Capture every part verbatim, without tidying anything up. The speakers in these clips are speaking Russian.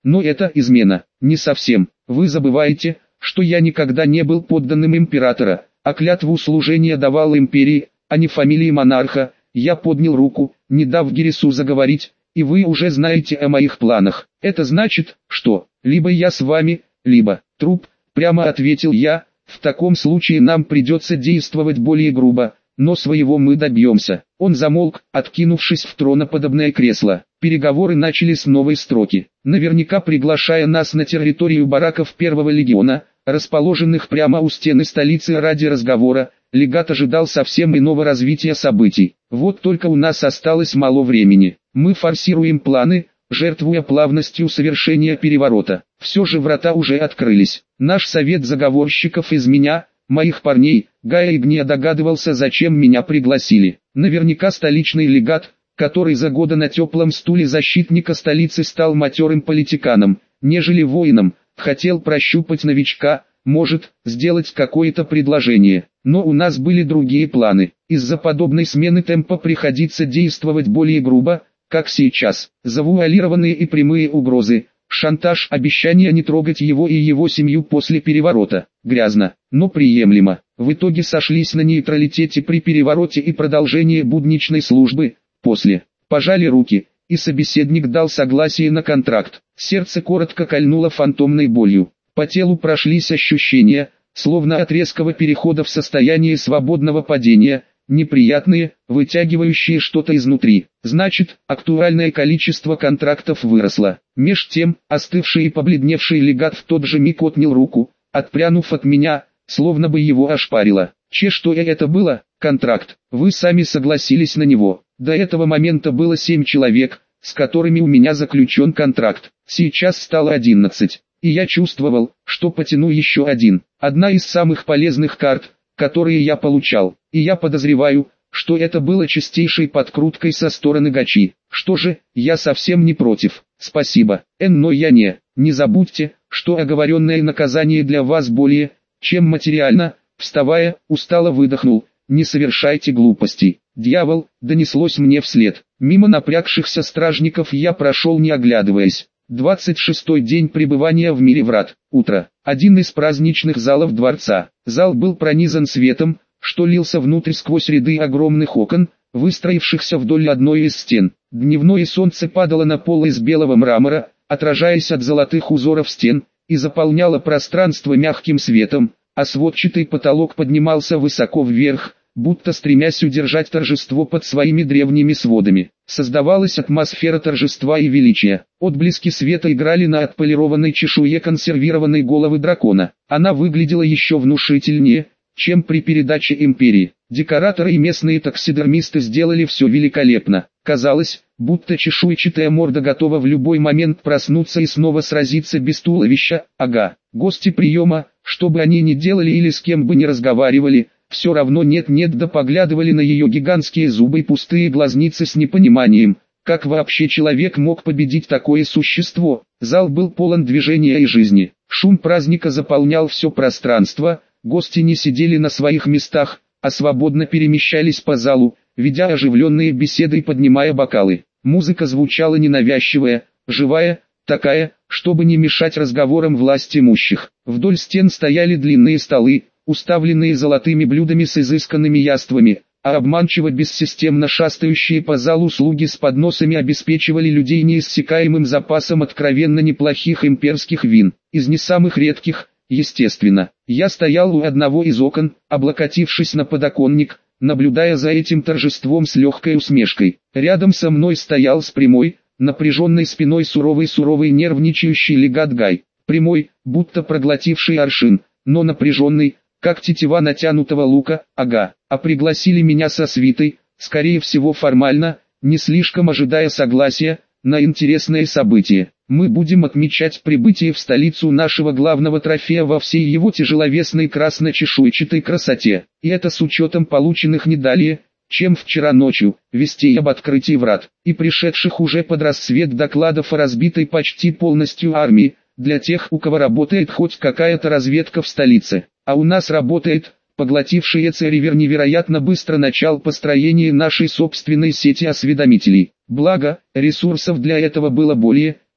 Но это измена. Не совсем. Вы забываете, что я никогда не был подданным императора, а клятву служения давал империи, а не фамилии монарха. Я поднял руку, не дав Гирису заговорить, и вы уже знаете о моих планах. Это значит, что, либо я с вами, либо труп, прямо ответил я. В таком случае нам придется действовать более грубо, но своего мы добьемся. Он замолк, откинувшись в троноподобное кресло. Переговоры начали с новой строки. Наверняка приглашая нас на территорию бараков первого легиона, расположенных прямо у стены столицы ради разговора, легат ожидал совсем иного развития событий. Вот только у нас осталось мало времени. Мы форсируем планы, жертвуя плавностью совершения переворота. Все же врата уже открылись. Наш совет заговорщиков из меня, моих парней, Гая и Гния догадывался, зачем меня пригласили. Наверняка столичный легат, который за года на теплом стуле защитника столицы стал матерым политиканом, нежели воином, хотел прощупать новичка, может, сделать какое-то предложение. Но у нас были другие планы. Из-за подобной смены темпа приходится действовать более грубо, как сейчас. Завуалированные и прямые угрозы, шантаж, обещание не трогать его и его семью после переворота. Грязно, но приемлемо. В итоге сошлись на нейтралитете при перевороте и продолжении будничной службы. После пожали руки, и собеседник дал согласие на контракт. Сердце коротко кольнуло фантомной болью. По телу прошлись ощущения, словно от резкого перехода в состояние свободного падения, неприятные, вытягивающие что-то изнутри. Значит, актуальное количество контрактов выросло. Меж тем, остывший и побледневший легат в тот же миг отнял руку, отпрянув от меня, словно бы его ошпарило. Че, что это было? Контракт. Вы сами согласились на него. До этого момента было семь человек, с которыми у меня заключен контракт. Сейчас стало одиннадцать. И я чувствовал, что потяну еще один. Одна из самых полезных карт, которые я получал. И я подозреваю, что это было чистейшей подкруткой со стороны Гачи. Что же, я совсем не против. Спасибо, Эн, но я не. Не забудьте, что оговоренное наказание для вас более, чем материально. Вставая, устало выдохнул. Не совершайте глупостей. Дьявол, донеслось мне вслед. Мимо напрягшихся стражников я прошел, не оглядываясь. Двадцать шестой день пребывания в мире врат. Утро. Один из праздничных залов дворца. Зал был пронизан светом, что лился внутрь сквозь ряды огромных окон, выстроившихся вдоль одной из стен. Дневное солнце падало на пол из белого мрамора, отражаясь от золотых узоров стен, и заполняло пространство мягким светом, а сводчатый потолок поднимался высоко вверх, будто стремясь удержать торжество под своими древними сводами. Создавалась атмосфера торжества и величия. Отблески света играли на отполированной чешуе консервированной головы дракона. Она выглядела еще внушительнее, чем при передаче империи. Декораторы и местные таксидермисты сделали все великолепно. Казалось, будто чешуйчатая морда готова в любой момент проснуться и снова сразиться без туловища. Ага, гости приема, что бы они ни делали или с кем бы ни разговаривали, все равно нет-нет да поглядывали на ее гигантские зубы и пустые глазницы с непониманием. Как вообще человек мог победить такое существо? Зал был полон движения и жизни. Шум праздника заполнял все пространство, гости не сидели на своих местах, а свободно перемещались по залу, ведя оживленные беседы и поднимая бокалы. Музыка звучала ненавязчивая, живая, такая, чтобы не мешать разговорам власть имущих. Вдоль стен стояли длинные столы, уставленные золотыми блюдами с изысканными яствами, а обманчиво бессистемно шастающие по залу слуги с подносами обеспечивали людей неиссякаемым запасом откровенно неплохих имперских вин, из не самых редких, естественно. Я стоял у одного из окон, облокотившись на подоконник, наблюдая за этим торжеством с легкой усмешкой. Рядом со мной стоял с прямой, напряженной спиной суровый-суровый нервничающий легат Гай, прямой, будто проглотивший аршин, но напряженный, как тетива натянутого лука. Ага, а пригласили меня со свитой, скорее всего формально, не слишком ожидая согласия, на интересное событие. Мы будем отмечать прибытие в столицу нашего главного трофея во всей его тяжеловесной красно-чешуйчатой красоте. И это с учетом полученных не далее, чем вчера ночью, вестей об открытии врат, и пришедших уже под рассвет докладов о разбитой почти полностью армии, для тех, у кого работает хоть какая-то разведка в столице. А у нас работает, поглотивший Эцеривер невероятно быстро начал построение нашей собственной сети осведомителей. Благо, ресурсов для этого было более,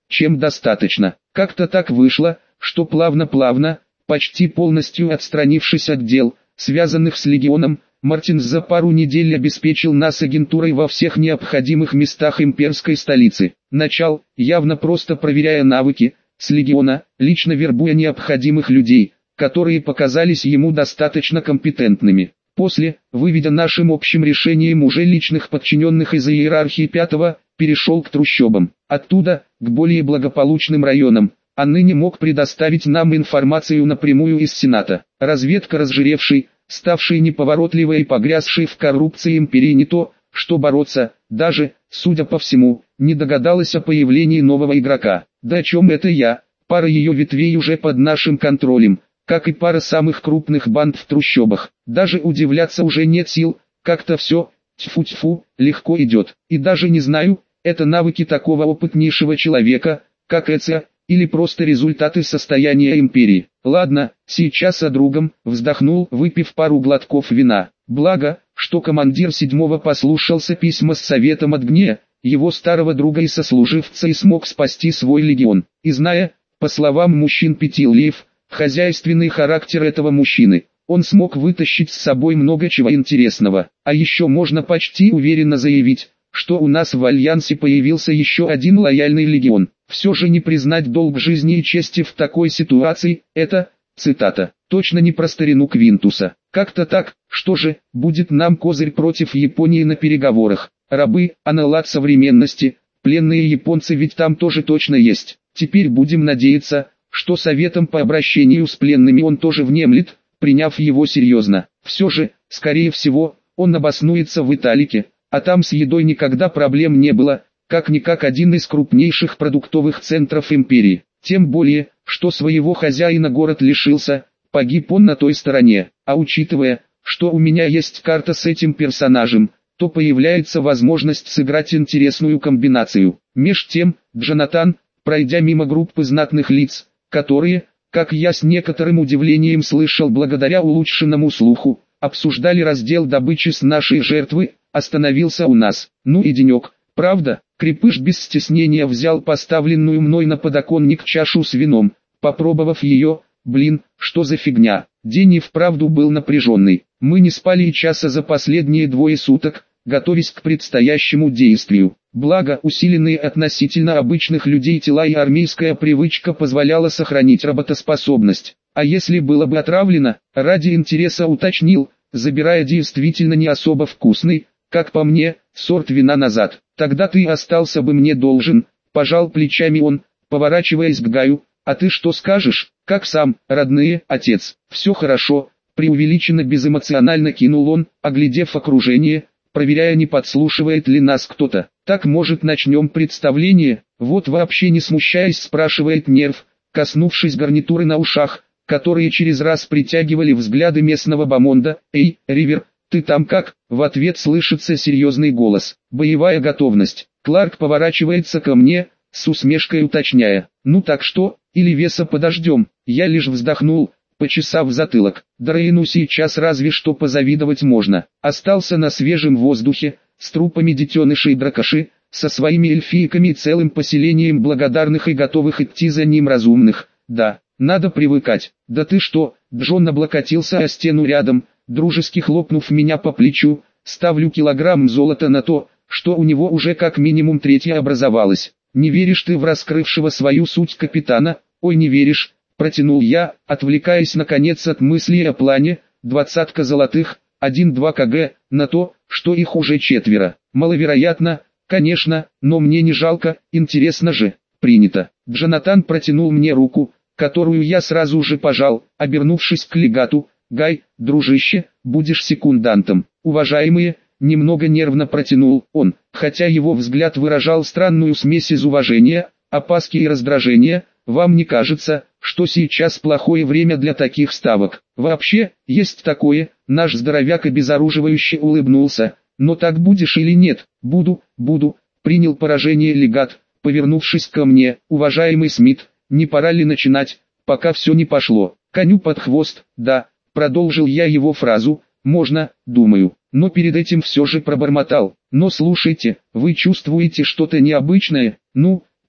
чем достаточно. Как-то так вышло, что плавно-плавно, почти полностью отстранившись от дел, связанных с легионом, Мартинс за пару недель обеспечил нас агентурой во всех необходимых местах имперской столицы. Начал, явно просто проверяя навыки, с легиона, лично вербуя необходимых людей, которые показались ему достаточно компетентными. После, выведя нашим общим решением уже личных подчиненных из иерархии пятого, перешел к трущобам. Оттуда, к более благополучным районам, а ныне мог предоставить нам информацию напрямую из Сената. Разведка разжиревшей, ставшей неповоротливой и погрязшей в коррупции империи не то, что бороться, даже, судя по всему, не догадалась о появлении нового игрока. Да о чем это я, пара ее ветвей уже под нашим контролем, как и пара самых крупных банд в трущобах. Даже удивляться уже нет сил, как-то все, тьфу-тьфу, легко идет. И даже не знаю, это навыки такого опытнейшего человека, как Эция, или просто результаты состояния империи. Ладно, сейчас о другом, вздохнул, выпив пару глотков вина. Благо, что командир седьмого послушался письма с советом от Гнея, его старого друга и сослуживца, и смог спасти свой легион. И зная, по словам мужчин Петилиев, хозяйственный характер этого мужчины, он смог вытащить с собой много чего интересного. А еще можно почти уверенно заявить, что у нас в Альянсе появился еще один лояльный легион. Все же не признать долг жизни и чести в такой ситуации, это, цитата, точно не про старину Квинтуса. Как-то так, что же, будет нам козырь против Японии на переговорах. Рабы, аналог современности, пленные японцы ведь там тоже точно есть. Теперь будем надеяться, что советом по обращению с пленными он тоже внемлет, приняв его серьезно. Все же, скорее всего, он обоснуется в Италике, а там с едой никогда проблем не было, как-никак один из крупнейших продуктовых центров империи. Тем более, что своего хозяина город лишился, погиб он на той стороне. А учитывая, что у меня есть карта с этим персонажем, то появляется возможность сыграть интересную комбинацию. Меж тем, Джонатан, пройдя мимо группы знатных лиц, которые, как я с некоторым удивлением слышал благодаря улучшенному слуху, обсуждали раздел добычи с нашей жертвы, остановился у нас. Ну и денек, правда? Крепыш без стеснения взял поставленную мной на подоконник чашу с вином, попробовав ее, блин, что за фигня. День и вправду был напряженный. Мы не спали и часа за последние двое суток, готовясь к предстоящему действию. Благо, усиленные относительно обычных людей тела и армейская привычка позволяла сохранить работоспособность. А если было бы отравлено, ради интереса уточнил, забирая действительно не особо вкусный, как по мне, сорт вина назад. Тогда ты остался бы мне должен, пожал плечами он, поворачиваясь к Гаю. А ты что скажешь, как сам, родные, отец? Все хорошо, преувеличенно безэмоционально кинул он, оглядев окружение, проверяя, не подслушивает ли нас кто-то. Так, может, начнем представление? Вот вообще не смущаясь спрашивает Нерв, коснувшись гарнитуры на ушах, которые через раз притягивали взгляды местного бомонда. Эй, Ривер, ты там как? В ответ слышится серьезный голос. Боевая готовность. Кларк поворачивается ко мне, с усмешкой уточняя. Ну так что, или веса подождем? Я лишь вздохнул, почесав затылок. Дрейну сейчас разве что позавидовать можно. Остался на свежем воздухе, с трупами детенышей дракоши, со своими эльфийками и целым поселением благодарных и готовых идти за ним разумных. Да, надо привыкать. Да ты что? Джон облокотился о стену рядом, дружески хлопнув меня по плечу. Ставлю килограмм золота на то, что у него уже как минимум третье образовалось. Не веришь ты в раскрывшего свою суть капитана? Ой, не веришь, протянул я, отвлекаясь наконец от мыслей о плане. Двадцатка золотых, один-два кг, на то, что их уже четверо. Маловероятно, конечно, но мне не жалко, интересно же. Принято. Джонатан протянул мне руку, которую я сразу же пожал, обернувшись к легату. Гай, дружище, будешь секундантом. Уважаемые, немного нервно протянул он, хотя его взгляд выражал странную смесь из уважения, опаски и раздражения. Вам не кажется, что сейчас плохое время для таких ставок? Вообще, есть такое. Наш здоровяк обезоруживающе улыбнулся. Но так будешь или нет? Буду, буду, принял поражение легат, повернувшись ко мне. Уважаемый Смит, не пора ли начинать, пока все не пошло? Коню под хвост, да, продолжил я его фразу. Можно, думаю, но перед этим все же пробормотал. Но слушайте, вы чувствуете что-то необычное? Ну,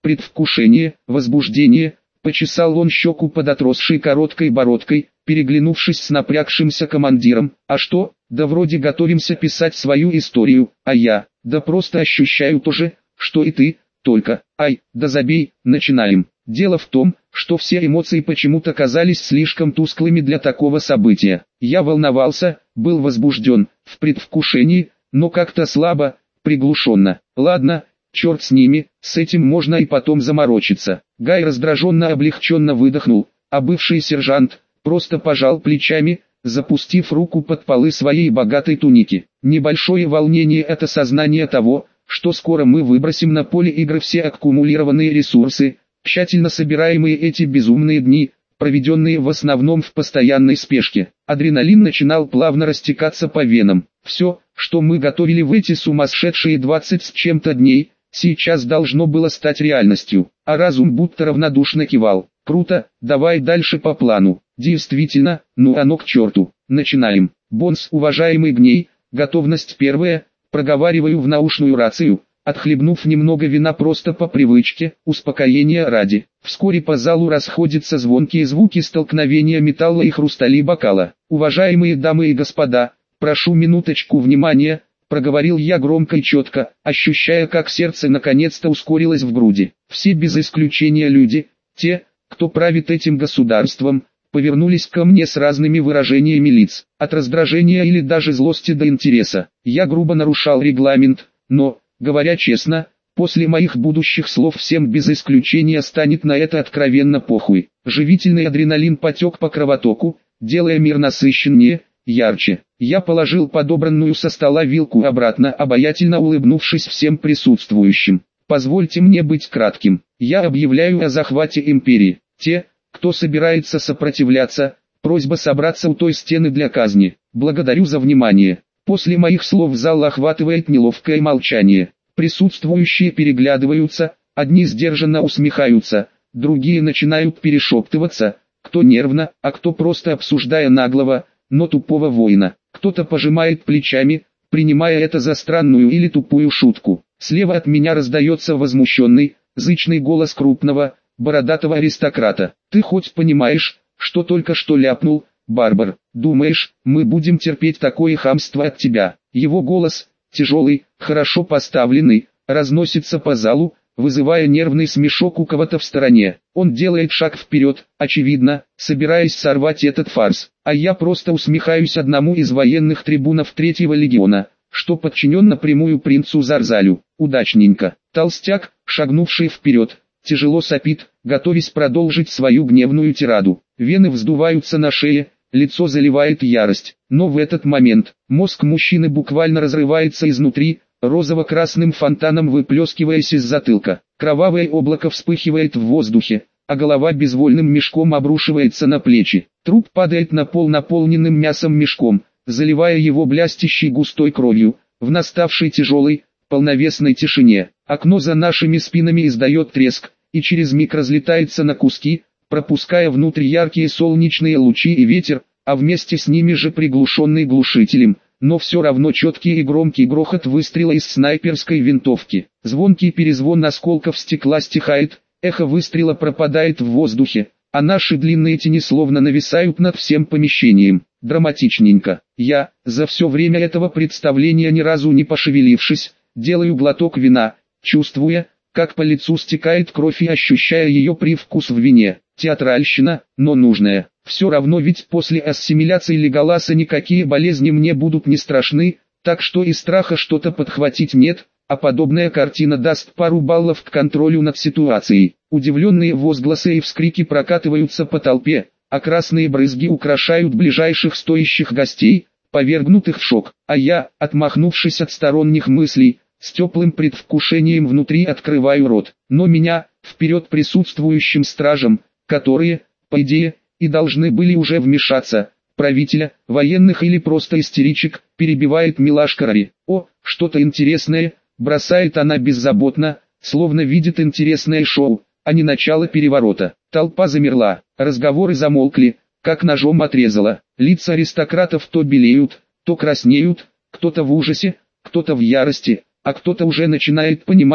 предвкушение, возбуждение. Почесал он щеку под отросшей короткой бородкой, переглянувшись с напрягшимся командиром. А что? Да вроде готовимся писать свою историю, а я, да просто ощущаю то же, что и ты, только, ай, да забей, начинаем. Дело в том, что все эмоции почему-то казались слишком тусклыми для такого события. Я волновался, был возбужден, в предвкушении, но как-то слабо, приглушенно. Ладно, черт с ними, с этим можно и потом заморочиться. Гай раздраженно-облегченно выдохнул, а бывший сержант просто пожал плечами, запустив руку под полы своей богатой туники. Небольшое волнение — это сознание того, что скоро мы выбросим на поле игры все аккумулированные ресурсы, тщательно собираемые эти безумные дни, проведенные в основном в постоянной спешке. Адреналин начинал плавно растекаться по венам. Все, что мы готовили в эти сумасшедшие двадцать с чем-то дней, сейчас должно было стать реальностью, а разум будто равнодушно кивал. Круто, давай дальше по плану. Действительно, ну оно к черту. Начинаем. Бонс, уважаемый Гней, готовность первая, проговариваю в наушную рацию, отхлебнув немного вина просто по привычке, успокоения ради. Вскоре по залу расходятся звонкие звуки столкновения металла и хрустали бокала. Уважаемые дамы и господа, прошу минуточку внимания, проговорил я громко и четко, ощущая, как сердце наконец-то ускорилось в груди. Все без исключения люди, те, кто правит этим государством, повернулись ко мне с разными выражениями лиц, от раздражения или даже злости до интереса. Я грубо нарушал регламент, но, говоря честно, после моих будущих слов всем без исключения станет на это откровенно похуй. Живительный адреналин потек по кровотоку, делая мир насыщеннее, ярче. Я положил подобранную со стола вилку обратно, обаятельно улыбнувшись всем присутствующим. Позвольте мне быть кратким. Я объявляю о захвате империи. Те, кто собирается сопротивляться, просьба собраться у той стены для казни. Благодарю за внимание. После моих слов зал охватывает неловкое молчание. Присутствующие переглядываются, одни сдержанно усмехаются, другие начинают перешептываться, кто нервно, а кто просто обсуждая наглого, но тупого воина. Кто-то пожимает плечами, принимая это за странную или тупую шутку. Слева от меня раздается возмущенный, зычный голос крупного, бородатого аристократа. «Ты хоть понимаешь, что только что ляпнул, Барбар? Думаешь, мы будем терпеть такое хамство от тебя?» Его голос, тяжелый, хорошо поставленный, разносится по залу, вызывая нервный смешок у кого-то в стороне. Он делает шаг вперед, очевидно, собираясь сорвать этот фарс. А я просто усмехаюсь одному из военных трибунов третьего легиона, что подчинен напрямую принцу Зарзалю. Удачненько. Толстяк, шагнувший вперед, тяжело сопит, готовясь продолжить свою гневную тираду. Вены вздуваются на шее, лицо заливает ярость. Но в этот момент, мозг мужчины буквально разрывается изнутри, розово-красным фонтаном выплескиваясь из затылка. Кровавое облако вспыхивает в воздухе, а голова безвольным мешком обрушивается на плечи. Труп падает на пол наполненным мясом мешком, заливая его блестящей густой кровью, в наставшей тяжелой, полновесной тишине. Окно за нашими спинами издает треск, и через миг разлетается на куски, пропуская внутрь яркие солнечные лучи и ветер, а вместе с ними же приглушенный глушителем, но все равно четкий и громкий грохот выстрела из снайперской винтовки. Звонкий перезвон осколков стекла стихает, эхо выстрела пропадает в воздухе, а наши длинные тени словно нависают над всем помещением. Драматичненько. Я, за все время этого представления ни разу не пошевелившись, делаю глоток вина, чувствуя, как по лицу стекает кровь и ощущая ее привкус в вине. Театральщина, но нужная. Все равно ведь после ассимиляции Леголаса никакие болезни мне будут не страшны, так что и страха что-то подхватить нет, а подобная картина даст пару баллов к контролю над ситуацией. Удивленные возгласы и вскрики прокатываются по толпе, а красные брызги украшают ближайших стоящих гостей, повергнутых в шок. А я, отмахнувшись от сторонних мыслей, с теплым предвкушением внутри открываю рот. Но меня, вперед присутствующим стражам, которые, по идее, и должны были уже вмешаться, правителя, военных или просто истеричек, перебивает милашка Рари. О, что-то интересное, бросает она беззаботно, словно видит интересное шоу, а не начало переворота. Толпа замерла, разговоры замолкли, как ножом отрезала. Лица аристократов то белеют, то краснеют, кто-то в ужасе, кто-то в ярости, а кто-то уже начинает понимать,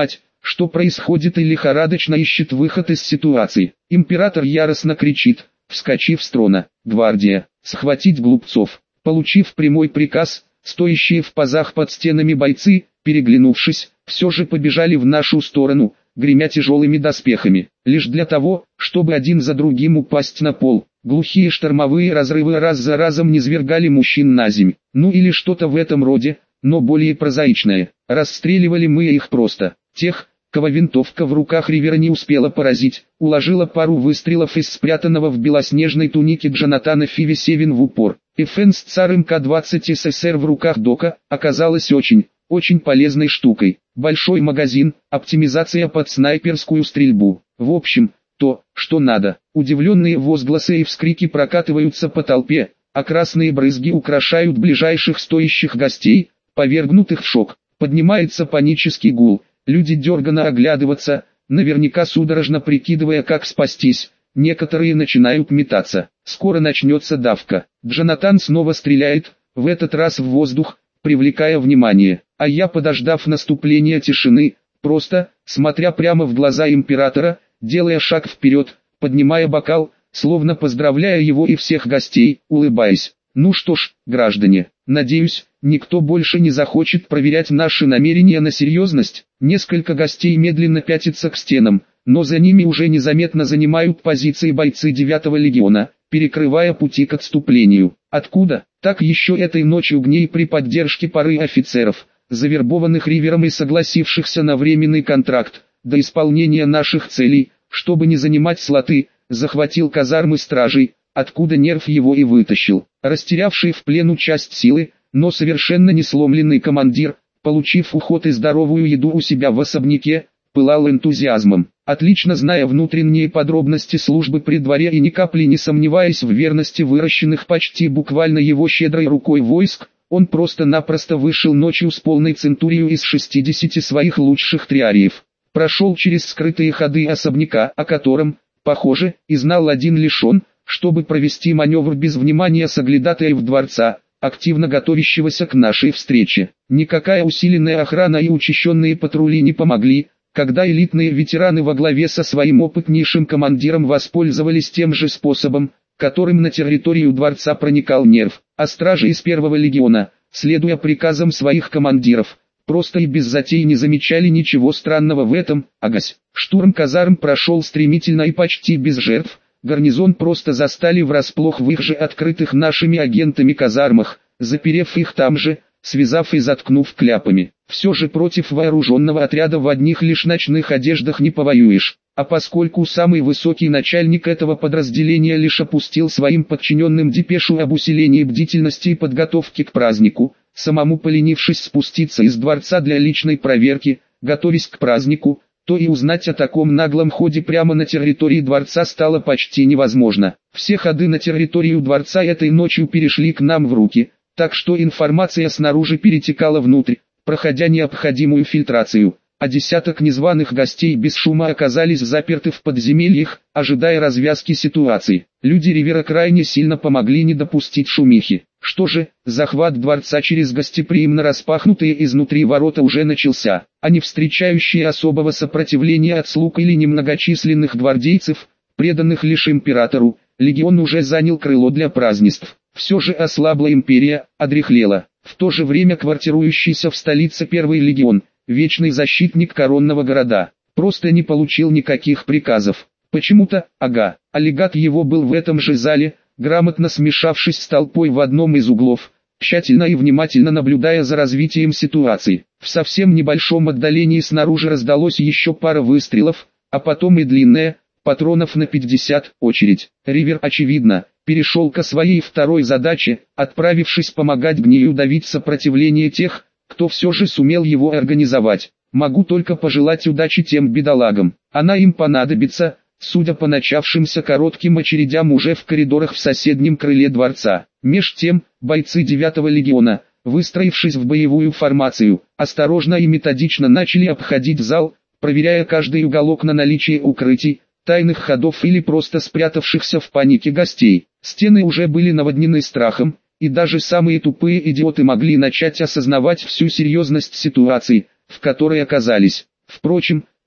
что происходит, и лихорадочно ищет выход из ситуации. Император яростно кричит, вскочив с трона: «Гвардия, схватить глупцов!» Получив прямой приказ, стоящие в пазах под стенами бойцы, переглянувшись, все же побежали в нашу сторону, гремя тяжелыми доспехами, лишь для того, чтобы один за другим упасть на пол. Глухие штормовые разрывы раз за разом низвергали мужчин на земь, ну или что-то в этом роде, но более прозаичное. Расстреливали мы их просто. Тех, кого винтовка в руках Ривера не успела поразить, уложила пару выстрелов из спрятанного в белоснежной тунике Джонатана Фиви-семь в упор. эф эн эс эм ка двадцать эс эс эр в руках Дока оказалась очень, очень полезной штукой. Большой магазин, оптимизация под снайперскую стрельбу. В общем, то, что надо. Удивленные возгласы и вскрики прокатываются по толпе, а красные брызги украшают ближайших стоящих гостей, повергнутых в шок. Поднимается панический гул, люди дерганно оглядываться, наверняка судорожно прикидывая, как спастись. Некоторые начинают метаться. Скоро начнется давка. Джонатан снова стреляет, в этот раз в воздух, привлекая внимание. А я, подождав наступления тишины, просто, смотря прямо в глаза императора, делая шаг вперед, поднимая бокал, словно поздравляя его и всех гостей, улыбаясь. Ну что ж, граждане, надеюсь, никто больше не захочет проверять наши намерения на серьезность. Несколько гостей медленно пятятся к стенам, но за ними уже незаметно занимают позиции бойцы девятого легиона, перекрывая пути к отступлению. Откуда? Так еще этой ночью Гней при поддержке пары офицеров, завербованных Ривером и согласившихся на временный контракт, до исполнения наших целей, чтобы не занимать слоты, захватил казармы стражей, откуда Нерв его и вытащил. Растерявший в плену часть силы, но совершенно не сломленный командир, получив уход и здоровую еду у себя в особняке, пылал энтузиазмом. Отлично зная внутренние подробности службы при дворе и ни капли не сомневаясь в верности выращенных почти буквально его щедрой рукой войск, он просто-напросто вышел ночью с полной центурией из шестидесяти своих лучших триариев. Прошел через скрытые ходы особняка, о котором, похоже, и знал один лишь он, чтобы провести маневр без внимания соглядатаев дворца, активно готовящегося к нашей встрече. Никакая усиленная охрана и учащенные патрули не помогли, когда элитные ветераны во главе со своим опытнейшим командиром воспользовались тем же способом, которым на территорию дворца проникал Нерв, а стражи из первого легиона, следуя приказам своих командиров, просто и без затей не замечали ничего странного в этом. Агась. Штурм казарм прошел стремительно и почти без жертв, гарнизон просто застали врасплох в их же открытых нашими агентами казармах, заперев их там же, связав и заткнув кляпами. Все же против вооруженного отряда в одних лишь ночных одеждах не повоюешь, а поскольку самый высокий начальник этого подразделения лишь опустил своим подчиненным депешу об усилении бдительности и подготовке к празднику, самому поленившись спуститься из дворца для личной проверки, готовясь к празднику, то и узнать о таком наглом ходе прямо на территории дворца стало почти невозможно. Все ходы на территорию дворца этой ночью перешли к нам в руки, так что информация снаружи перетекала внутрь, проходя необходимую фильтрацию, а десяток незваных гостей без шума оказались заперты в подземельях, ожидая развязки ситуации. Люди Ривера крайне сильно помогли не допустить шумихи. Что же, захват дворца через гостеприимно распахнутые изнутри ворота уже начался, а не встречающие особого сопротивления от слуг или немногочисленных гвардейцев, преданных лишь императору, легион уже занял крыло для празднеств. Все же ослабла империя, одряхлела. В то же время квартирующийся в столице первый легион, вечный защитник коронного города, просто не получил никаких приказов. Почему-то, ага, а легат его был в этом же зале, грамотно смешавшись с толпой в одном из углов, тщательно и внимательно наблюдая за развитием ситуации. В совсем небольшом отдалении снаружи раздалось еще пара выстрелов, а потом и длинная, патронов на пятьдесят, очередь. Ривер, очевидно, перешел ко своей второй задаче, отправившись помогать Гнию давить сопротивление тех, кто все же сумел его организовать. Могу только пожелать удачи тем бедолагам. Она им понадобится, судя по начавшимся коротким очередям уже в коридорах в соседнем крыле дворца. Меж тем, бойцы девятого легиона, выстроившись в боевую формацию, осторожно и методично начали обходить зал, проверяя каждый уголок на наличие укрытий, тайных ходов или просто спрятавшихся в панике гостей. Стены уже были наводнены страхом, и даже самые тупые идиоты могли начать осознавать всю серьезность ситуации, в которой оказались. Впрочем,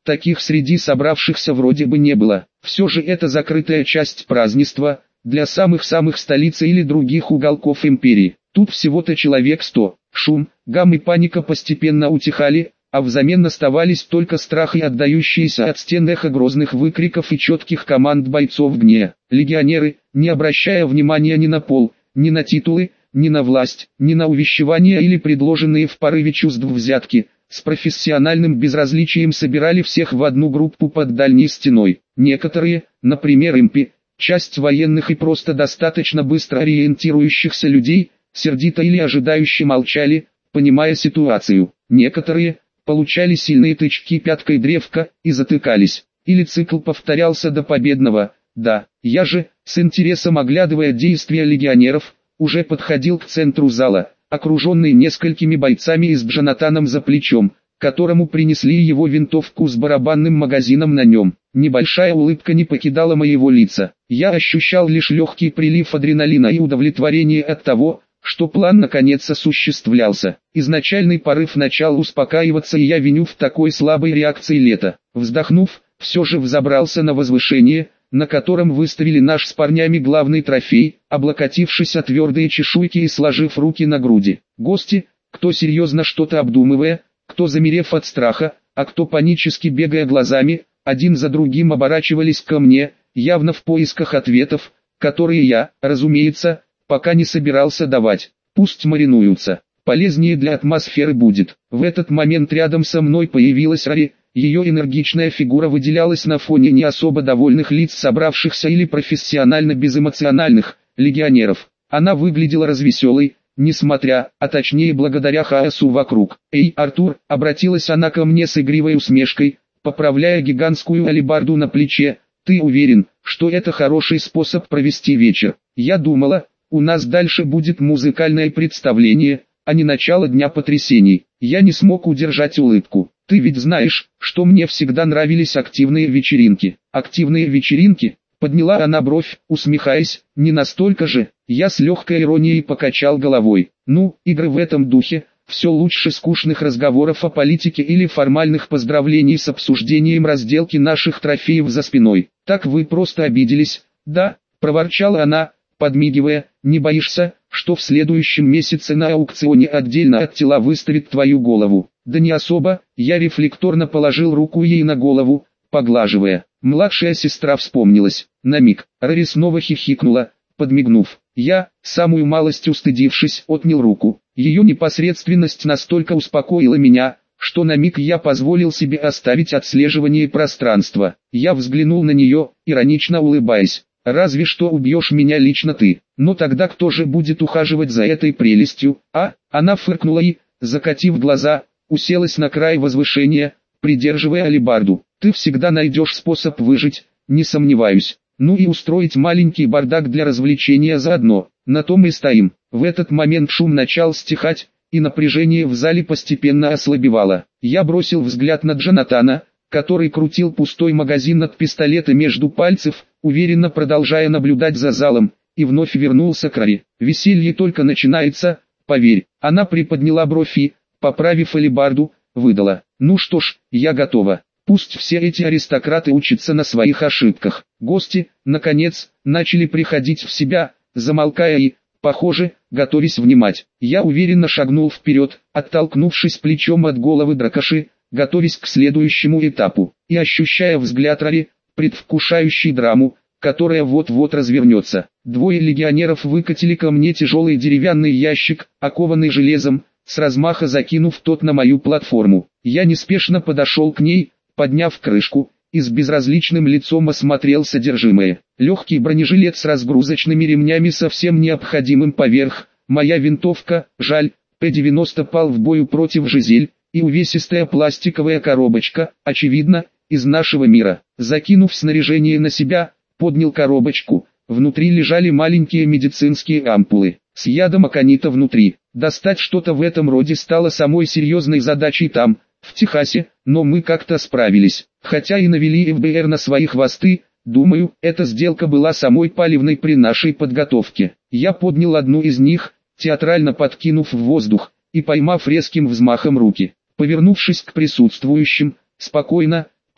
таких среди собравшихся вроде бы не было. Все же это закрытая часть празднества, для самых-самых столиц или других уголков империи. Тут всего-то человек сто. Шум, гам и паника постепенно утихали, а взамен оставались только страх и отдающиеся от стен эхо грозных выкриков и четких команд бойцов ГНЕ. Легионеры, не обращая внимания ни на пол, ни на титулы, ни на власть, ни на увещевания или предложенные в порыве чувств взятки, с профессиональным безразличием собирали всех в одну группу под дальней стеной. Некоторые, например импи, часть военных и просто достаточно быстро ориентирующихся людей, сердито или ожидающе молчали, понимая ситуацию. Некоторые получали сильные тычки пяткой древка и затыкались. Или цикл повторялся до победного. Да, я же, с интересом оглядывая действия легионеров, уже подходил к центру зала, окруженный несколькими бойцами и с Джонатаном за плечом, которому принесли его винтовку с барабанным магазином на нем. Небольшая улыбка не покидала моего лица. Я ощущал лишь легкий прилив адреналина и удовлетворение от того, что план наконец осуществлялся. Изначальный порыв начал успокаиваться, и я виню в такой слабой реакции лето. Вздохнув, все же взобрался на возвышение, на котором выставили наш с парнями главный трофей, облокотившись о твердые чешуйки и сложив руки на груди. Гости, кто серьезно что-то обдумывая, кто замерев от страха, а кто панически бегая глазами, один за другим оборачивались ко мне, явно в поисках ответов, которые я, разумеется, пока не собирался давать. Пусть маринуются, полезнее для атмосферы будет. В этот момент рядом со мной появилась Рари. Ее энергичная фигура выделялась на фоне не особо довольных лиц собравшихся или профессионально безэмоциональных легионеров. Она выглядела развеселой, несмотря, а точнее благодаря хаосу вокруг. «Эй, Артур!» — обратилась она ко мне с игривой усмешкой, поправляя гигантскую алебарду на плече. «Ты уверен, что это хороший способ провести вечер? Я думала, у нас дальше будет музыкальное представление, а не начало дня потрясений». Я не смог удержать улыбку. «Ты ведь знаешь, что мне всегда нравились активные вечеринки». «Активные вечеринки?» — подняла она бровь, усмехаясь. «Не настолько же». Я с легкой иронией покачал головой. «Ну, игры в этом духе, все лучше скучных разговоров о политике или формальных поздравлений с обсуждением разделки наших трофеев за спиной. Так вы просто обиделись, да?» — проворчала она, подмигивая. «Не боишься, что в следующем месяце на аукционе отдельно от тела выставит твою голову?» «Да не особо», — я рефлекторно положил руку ей на голову, поглаживая. Младшая сестра вспомнилась. На миг Рари снова хихикнула, подмигнув. Я, самую малость устыдившись, отнял руку. Ее непосредственность настолько успокоила меня, что на миг я позволил себе оставить отслеживание пространства. Я взглянул на нее, иронично улыбаясь. «Разве что убьешь меня лично ты. Но тогда кто же будет ухаживать за этой прелестью, а?» Она фыркнула и, закатив глаза, уселась на край возвышения, придерживая алебарду. «Ты всегда найдешь способ выжить, не сомневаюсь. Ну и устроить маленький бардак для развлечения заодно. На том и стоим». В этот момент шум начал стихать, и напряжение в зале постепенно ослабевало. Я бросил взгляд на Джонатана, который крутил пустой магазин от пистолета между пальцев, уверенно продолжая наблюдать за залом, и вновь вернулся к Рари. «Веселье только начинается, поверь». Она приподняла бровь и, поправив алебарду, выдала: «Ну что ж, я готова. Пусть все эти аристократы учатся на своих ошибках». Гости, наконец, начали приходить в себя, замолкая и, похоже, готовясь внимать. Я уверенно шагнул вперед, оттолкнувшись плечом от головы дракоши, готовясь к следующему этапу, и ощущая взгляд Рари, предвкушающий драму, которая вот-вот развернется. Двое легионеров выкатили ко мне тяжелый деревянный ящик, окованный железом, с размаха закинув тот на мою платформу. Я неспешно подошел к ней, подняв крышку, и с безразличным лицом осмотрел содержимое. Легкий бронежилет с разгрузочными ремнями со всем необходимым поверх, моя винтовка, жаль, П девяносто пал в бою против Жизель, и увесистая пластиковая коробочка, очевидно, из нашего мира. Закинув снаряжение на себя, поднял коробочку, внутри лежали маленькие медицинские ампулы, с ядом аконита внутри. Достать что-то в этом роде стало самой серьезной задачей там, в Техасе, но мы как-то справились. Хотя и навели эф бэ эр на свои хвосты, думаю, эта сделка была самой палевной при нашей подготовке. Я поднял одну из них, театрально подкинув в воздух, и поймав резким взмахом руки. Повернувшись к присутствующим, спокойно,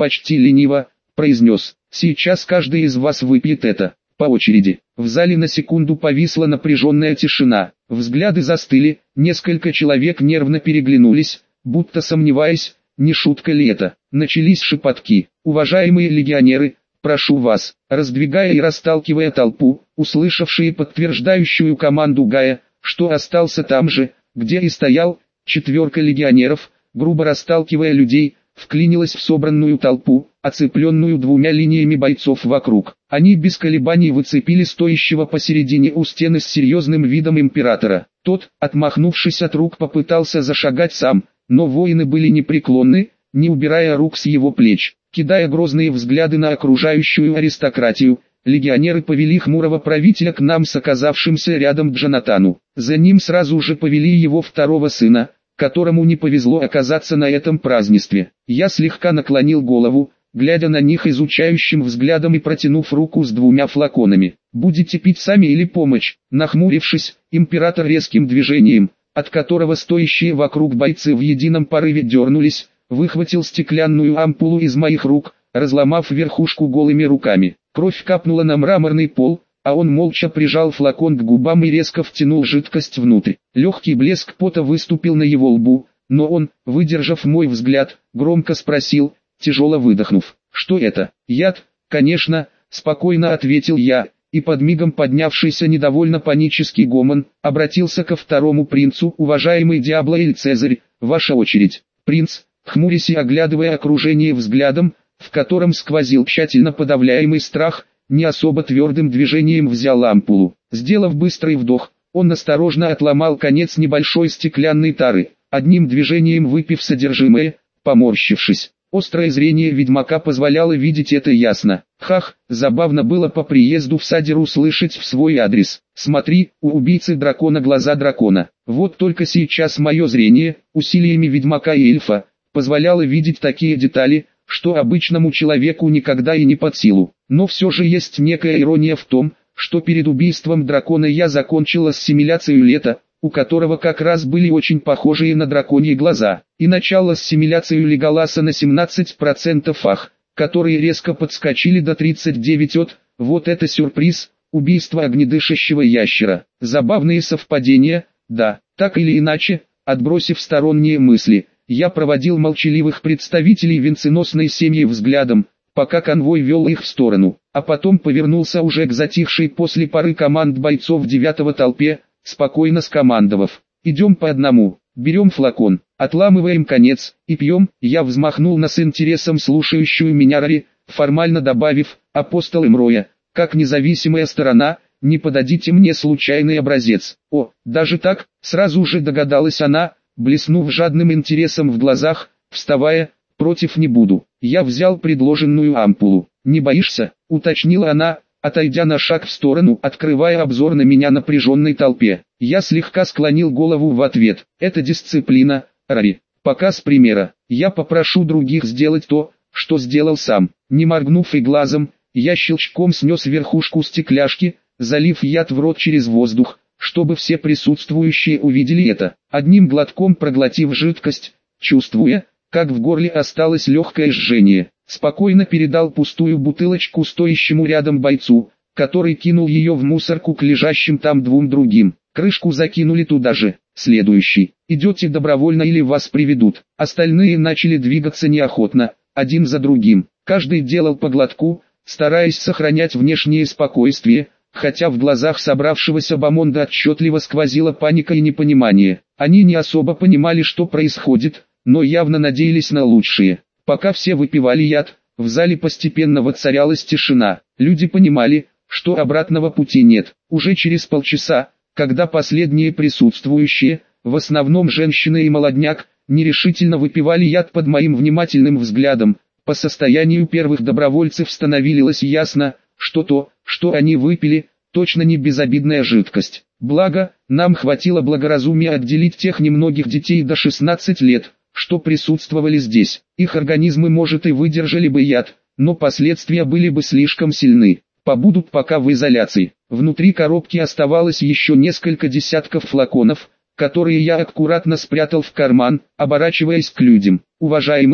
почти лениво, произнес: «Сейчас каждый из вас выпьет это, по очереди». В зале на секунду повисла напряженная тишина, взгляды застыли, несколько человек нервно переглянулись, будто сомневаясь, не шутка ли это. Начались шепотки: «Уважаемые легионеры, прошу вас», раздвигая и расталкивая толпу, услышавшие подтверждающую команду Гая, что остался там же, где и стоял, четверка легионеров, грубо расталкивая людей, вклинилась в собранную толпу, оцепленную двумя линиями бойцов вокруг. Они без колебаний выцепили стоящего посередине у стены с серьезным видом императора. Тот, отмахнувшись от рук, попытался зашагать сам, но воины были непреклонны, не убирая рук с его плеч. Кидая грозные взгляды на окружающую аристократию, легионеры повели хмурого правителя к нам с оказавшимся рядом Джонатану. За ним сразу же повели его второго сына, которому не повезло оказаться на этом празднестве. Я слегка наклонил голову, глядя на них изучающим взглядом и протянув руку с двумя флаконами. «Будете пить сами или помощь?» Нахмурившись, император резким движением, от которого стоящие вокруг бойцы в едином порыве дернулись, выхватил стеклянную ампулу из моих рук, разломав верхушку голыми руками. Кровь капнула на мраморный пол, а он молча прижал флакон к губам и резко втянул жидкость внутрь. Легкий блеск пота выступил на его лбу, но он, выдержав мой взгляд, громко спросил, тяжело выдохнув: «Что это?» «Яд, конечно», — спокойно ответил я, и под мигом поднявшийся недовольно панический гомон обратился ко второму принцу: «Уважаемый Диабло Эль Цезарь, ваша очередь». Принц, хмурясь и оглядывая окружение взглядом, в котором сквозил тщательно подавляемый страх, не особо твердым движением взял ампулу. Сделав быстрый вдох, он осторожно отломал конец небольшой стеклянной тары, одним движением выпив содержимое, поморщившись. Острое зрение ведьмака позволяло видеть это ясно. Хах, забавно было по приезду в Садир услышать в свой адрес: «Смотри, у убийцы дракона глаза дракона». Вот только сейчас мое зрение, усилиями ведьмака и эльфа, позволяло видеть такие детали, что обычному человеку никогда и не под силу. Но все же есть некая ирония в том, что перед убийством дракона я закончил ассимиляцию Лета, у которого как раз были очень похожие на драконьи глаза, и начал ассимиляцию Леголаса на семнадцать процентов ах, которые резко подскочили до тридцати девяти от, вот это сюрприз, убийство огнедышащего ящера. Забавные совпадения, да, так или иначе, отбросив сторонние мысли, я проводил молчаливых представителей венценосной семьи взглядом, пока конвой вел их в сторону, а потом повернулся уже к затихшей после пары команд бойцов девятого толпе, спокойно скомандовав: «Идем по одному, берем флакон, отламываем конец и пьем». Я взмахнул на с интересом слушающую меня Рари, формально добавив: «Апостол Эмроя, как независимая сторона, не подадите мне случайный образец». «О, даже так?» — сразу же догадалась она, блеснув жадным интересом в глазах, вставая: «Против не буду». Я взял предложенную ампулу. «Не боишься?» — уточнила она, отойдя на шаг в сторону, открывая обзор на меня напряженной толпе. Я слегка склонил голову в ответ: «Это дисциплина, Рари. Показ примера. Я попрошу других сделать то, что сделал сам». Не моргнув и глазом, я щелчком снес верхушку стекляшки, залив яд в рот через воздух, чтобы все присутствующие увидели это. Одним глотком проглотив жидкость, чувствуя, как в горле осталось легкое жжение, спокойно передал пустую бутылочку стоящему рядом бойцу, который кинул ее в мусорку к лежащим там двум другим. Крышку закинули туда же. Следующий: «Идете добровольно или вас приведут?» Остальные начали двигаться неохотно, один за другим. Каждый делал по глотку, стараясь сохранять внешнее спокойствие, хотя в глазах собравшегося бомонда отчетливо сквозила паника и непонимание. Они не особо понимали, что происходит, но явно надеялись на лучшее. Пока все выпивали яд, в зале постепенно воцарялась тишина. Люди понимали, что обратного пути нет. Уже через полчаса, когда последние присутствующие, в основном женщины и молодняк, нерешительно выпивали яд под моим внимательным взглядом, по состоянию первых добровольцев становилось ясно, что то, что они выпили, точно не безобидная жидкость. Благо, нам хватило благоразумия отделить тех немногих детей до шестнадцати лет, что присутствовали здесь. Их организмы, может, и выдержали бы яд, но последствия были бы слишком сильны. Побудут пока в изоляции. Внутри коробки оставалось еще несколько десятков флаконов, которые я аккуратно спрятал в карман, оборачиваясь к людям. «Уважаемые,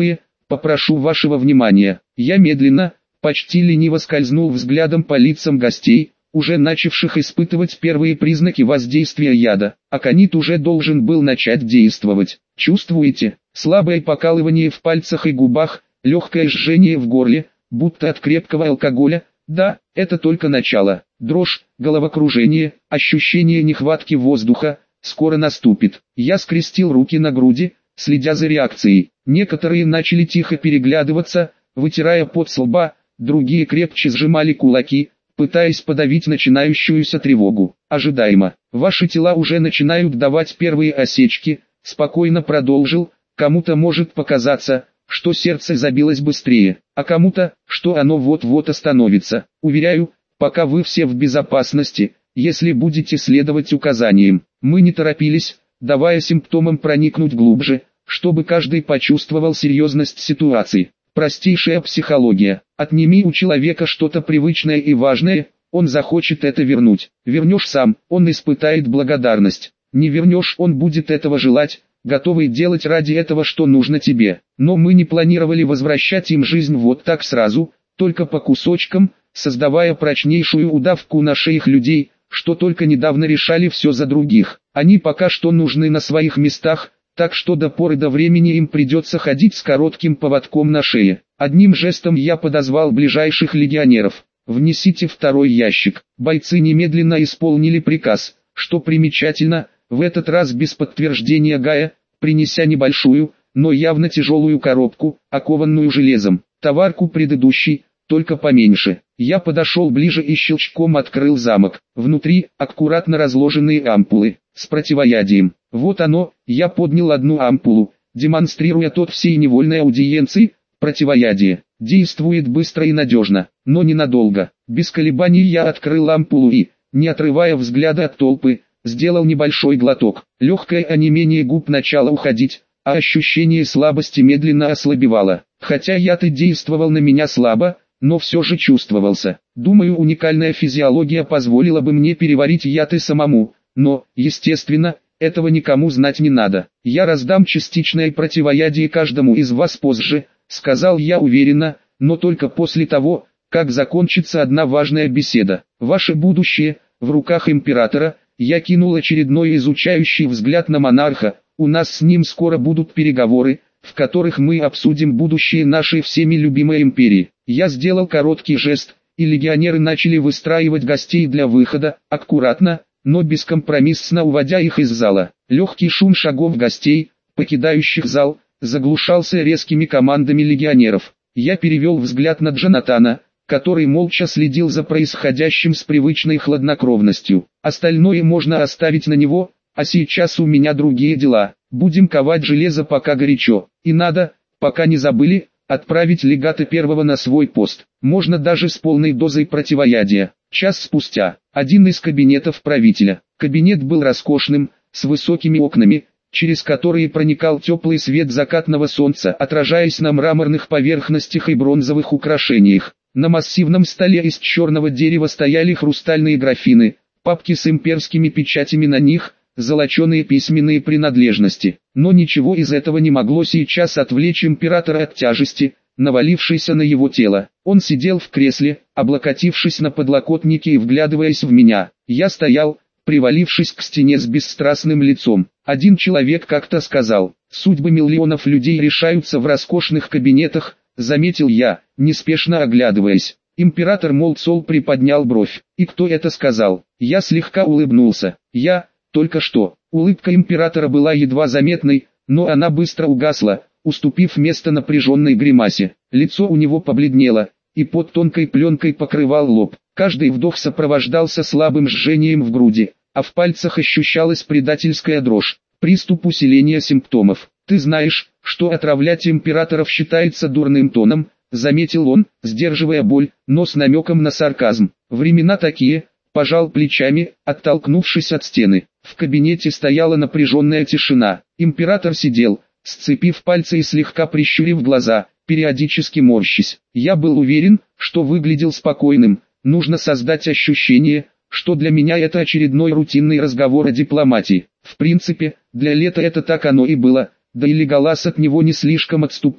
попрошу вашего внимания». Я медленно, почти лениво скользнул взглядом по лицам гостей, уже начавших испытывать первые признаки воздействия яда. Аконит уже должен был начать действовать. Чувствуете? Слабое покалывание в пальцах и губах, легкое жжение в горле, будто от крепкого алкоголя. Да, это только начало. Дрожь, головокружение, ощущение нехватки воздуха. Скоро наступит. Я скрестил руки на груди, следя за реакцией. Некоторые начали тихо переглядываться, вытирая пот с лба, другие крепче сжимали кулаки, пытаясь подавить начинающуюся тревогу. Ожидаемо. Ваши тела уже начинают давать первые осечки, спокойно продолжил. Кому-то может показаться, что сердце забилось быстрее, а кому-то, что оно вот-вот остановится. Уверяю, пока вы все в безопасности, если будете следовать указаниям. Мы не торопились, давая симптомам проникнуть глубже, чтобы каждый почувствовал серьезность ситуации. Простейшая психология. Отними у человека что-то привычное и важное, он захочет это вернуть. Вернешь сам, он испытает благодарность. Не вернешь, он будет этого желать, готовый делать ради этого, что нужно тебе. Но мы не планировали возвращать им жизнь вот так сразу, только по кусочкам, создавая прочнейшую удавку на шеях людей, что только недавно решали все за других. Они пока что нужны на своих местах, так что до поры до времени им придется ходить с коротким поводком на шее. Одним жестом я подозвал ближайших легионеров. «Внесите второй ящик». Бойцы немедленно исполнили приказ, что примечательно, в этот раз без подтверждения Гая, принеся небольшую, но явно тяжелую коробку, окованную железом. Товарку предыдущий, только поменьше. Я подошел ближе и щелчком открыл замок. Внутри, аккуратно разложенные ампулы, с противоядием. Вот оно, я поднял одну ампулу, демонстрируя тот всей невольной аудиенции. Противоядие. Действует быстро и надежно, но ненадолго. Без колебаний я открыл ампулу и, не отрывая взгляда от толпы, сделал небольшой глоток. Легкое онемение губ начало уходить, а ощущение слабости медленно ослабевало. Хотя яд и действовал на меня слабо, но все же чувствовался. Думаю, уникальная физиология позволила бы мне переварить яд и самому, но, естественно, этого никому знать не надо. Я раздам частичное противоядие каждому из вас позже, сказал я уверенно, но только после того, как закончится одна важная беседа. Ваше будущее в руках императора. Я кинул очередной изучающий взгляд на монарха. У нас с ним скоро будут переговоры, в которых мы обсудим будущее нашей всеми любимой империи. Я сделал короткий жест, и легионеры начали выстраивать гостей для выхода, аккуратно, но бескомпромиссно уводя их из зала. Легкий шум шагов гостей, покидающих зал, заглушался резкими командами легионеров. Я перевел взгляд на Джонатана, который молча следил за происходящим с привычной хладнокровностью. Остальное можно оставить на него, а сейчас у меня другие дела. Будем ковать железо пока горячо. И надо, пока не забыли, отправить легата первого на свой пост. Можно даже с полной дозой противоядия. Час спустя, один из кабинетов правителя. Кабинет был роскошным, с высокими окнами, через которые проникал теплый свет закатного солнца, отражаясь на мраморных поверхностях и бронзовых украшениях. На массивном столе из черного дерева стояли хрустальные графины, папки с имперскими печатями на них, золоченые письменные принадлежности. Но ничего из этого не могло сейчас отвлечь императора от тяжести, навалившейся на его тело. Он сидел в кресле, облокотившись на подлокотники и вглядываясь в меня. Я стоял, привалившись к стене с бесстрастным лицом. Один человек как-то сказал: «Судьбы миллионов людей решаются в роскошных кабинетах», заметил я, неспешно оглядываясь. Император Молцол приподнял бровь. «И кто это сказал?» Я слегка улыбнулся. «Я, только что». Улыбка императора была едва заметной, но она быстро угасла, уступив место напряженной гримасе. Лицо у него побледнело, и под тонкой пленкой покрывал лоб. Каждый вдох сопровождался слабым жжением в груди, а в пальцах ощущалась предательская дрожь. Приступ усиления симптомов. «Ты знаешь, что отравлять императоров считается дурным тоном», заметил он, сдерживая боль, но с намеком на сарказм. «Времена такие», пожал плечами, оттолкнувшись от стены. В кабинете стояла напряженная тишина. Император сидел, сцепив пальцы и слегка прищурив глаза, периодически морщись. Я был уверен, что выглядел спокойным. Нужно создать ощущение, что для меня это очередной рутинный разговор о дипломатии. В принципе, для Лета это так оно и было, да и Леголас от него не слишком отступал.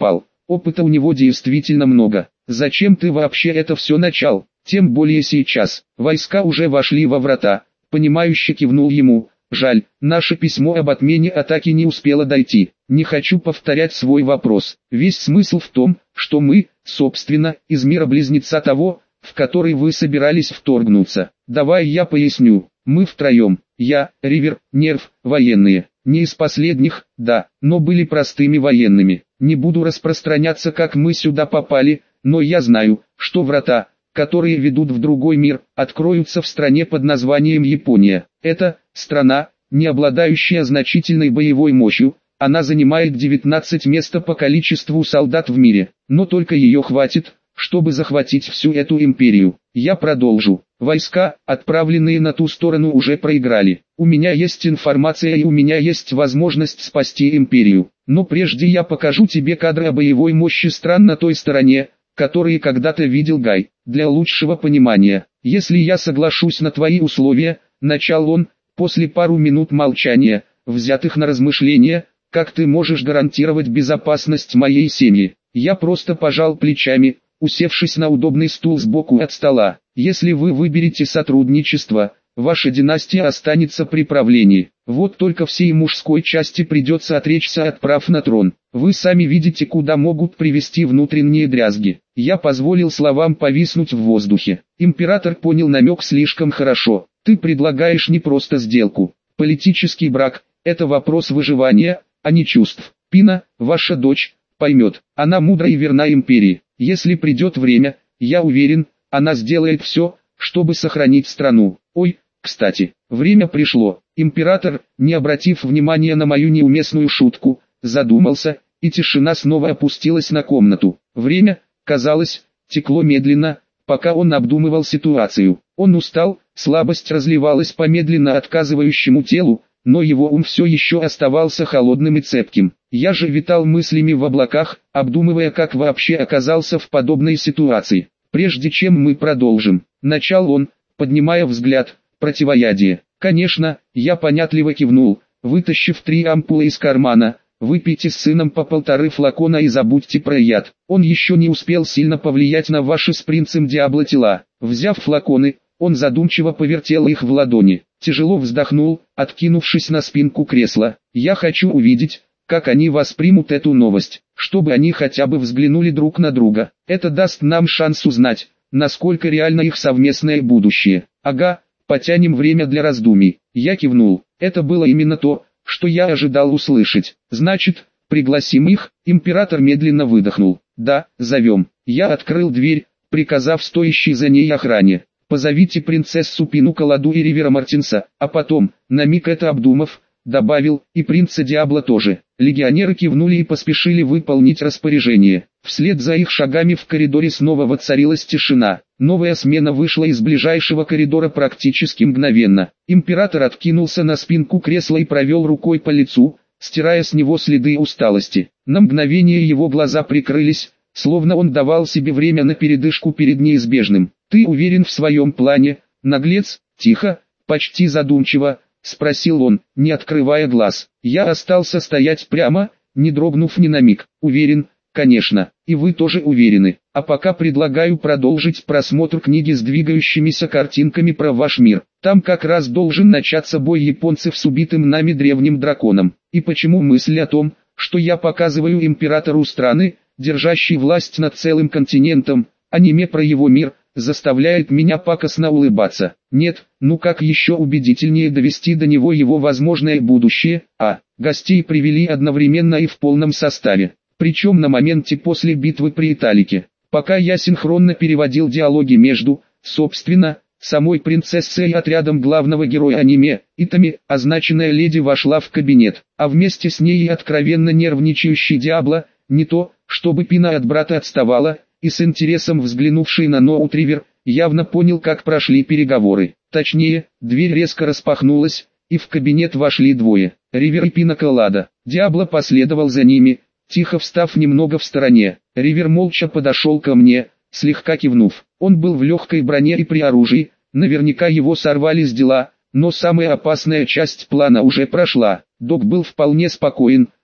опыта у него действительно много. Зачем ты вообще это все начал? Тем более сейчас. Войска уже вошли во врата. Понимающе кивнул ему. Жаль, наше письмо об отмене атаки не успело дойти. Не хочу повторять свой вопрос. Весь смысл в том, что мы, собственно, из мира-близнеца того, в который вы собирались вторгнуться. Давай я поясню. Мы втроем. Я, Ривер, Нерв, военные. Не из последних, да, но были простыми военными. Не буду распространяться, как мы сюда попали, но я знаю, что врата, которые ведут в другой мир, откроются в стране под названием Япония. Это страна, не обладающая значительной боевой мощью. Она занимает девятнадцать мест по количеству солдат в мире, но только ее хватит, чтобы захватить всю эту империю. Я продолжу. Войска, отправленные на ту сторону, уже проиграли. У меня есть информация и у меня есть возможность спасти империю. Но прежде я покажу тебе кадры о боевой мощи стран на той стороне, которые когда-то видел Гай. Для лучшего понимания, если я соглашусь на твои условия, начал он, после пару минут молчания, взятых на размышления, как ты можешь гарантировать безопасность моей семьи? Я просто пожал плечами, усевшись на удобный стул сбоку от стола. Если вы выберете сотрудничество, ваша династия останется при правлении. Вот только всей мужской части придется отречься от прав на трон. Вы сами видите, куда могут привести внутренние дрязги. Я позволил словам повиснуть в воздухе. Император понял намек слишком хорошо. Ты предлагаешь не просто сделку. Политический брак – это вопрос выживания, а не чувств. Пина, ваша дочь, поймет. Она мудра и верна империи. Если придет время, я уверен, она сделает все, чтобы сохранить страну. Ой, кстати, время пришло. Император, не обратив внимания на мою неуместную шутку, задумался, и тишина снова опустилась на комнату. Время, казалось, текло медленно, пока он обдумывал ситуацию. Он устал, слабость разливалась по медленно отказывающему телу, но его ум все еще оставался холодным и цепким. Я же витал мыслями в облаках, обдумывая, как вообще оказался в подобной ситуации. Прежде чем мы продолжим, начал он, поднимая взгляд, противоядие. Конечно, я понятливо кивнул, вытащив три ампулы из кармана. Выпейте с сыном по полторы флакона и забудьте про яд. Он еще не успел сильно повлиять на ваши с принцем Диабло тела. Взяв флаконы, он задумчиво повертел их в ладони. Тяжело вздохнул, откинувшись на спинку кресла. Я хочу увидеть, как они воспримут эту новость, чтобы они хотя бы взглянули друг на друга. Это даст нам шанс узнать, насколько реально их совместное будущее. Ага, потянем время для раздумий. Я кивнул. Это было именно то, что я ожидал услышать. Значит, пригласим их. Император медленно выдохнул. Да, зовем. Я открыл дверь, приказав стоящей за ней охране: позовите принцессу Пину Коладу и Ривера Мартинса, а потом, на миг это обдумав, добавил, и принца Диабло тоже. Легионеры кивнули и поспешили выполнить распоряжение. Вслед за их шагами в коридоре снова воцарилась тишина. Новая смена вышла из ближайшего коридора практически мгновенно. Император откинулся на спинку кресла и провел рукой по лицу, стирая с него следы усталости. На мгновение его глаза прикрылись, словно он давал себе время на передышку перед неизбежным. «Ты уверен в своем плане, наглец?» Тихо, почти задумчиво, спросил он, не открывая глаз. Я остался стоять прямо, не дрогнув ни на миг. Уверен, конечно, и вы тоже уверены. А пока предлагаю продолжить просмотр книги с двигающимися картинками про ваш мир. Там как раз должен начаться бой японцев с убитым нами древним драконом. И почему мысль о том, что я показываю императору страны, держащей власть над целым континентом, аниме про его мир, заставляет меня пакостно улыбаться. Нет, ну как еще убедительнее довести до него его возможное будущее, а гостей привели одновременно и в полном составе. Причем на моменте после битвы при Италике. Пока я синхронно переводил диалоги между, собственно, самой принцессой и отрядом главного героя аниме, Итами, означенная леди вошла в кабинет, а вместе с ней и откровенно нервничающий Диабло, не то, чтобы Пина от брата отставала, и с интересом взглянувший на ноут Ривер, явно понял, как прошли переговоры. Точнее, дверь резко распахнулась, и в кабинет вошли двое, Ривер и Пина Колада. Диабло последовал за ними, тихо встав немного в стороне. Ривер молча подошел ко мне, слегка кивнув. Он был в легкой броне и при оружии, наверняка его сорвали с дела, но самая опасная часть плана уже прошла. Док был вполне спокоен,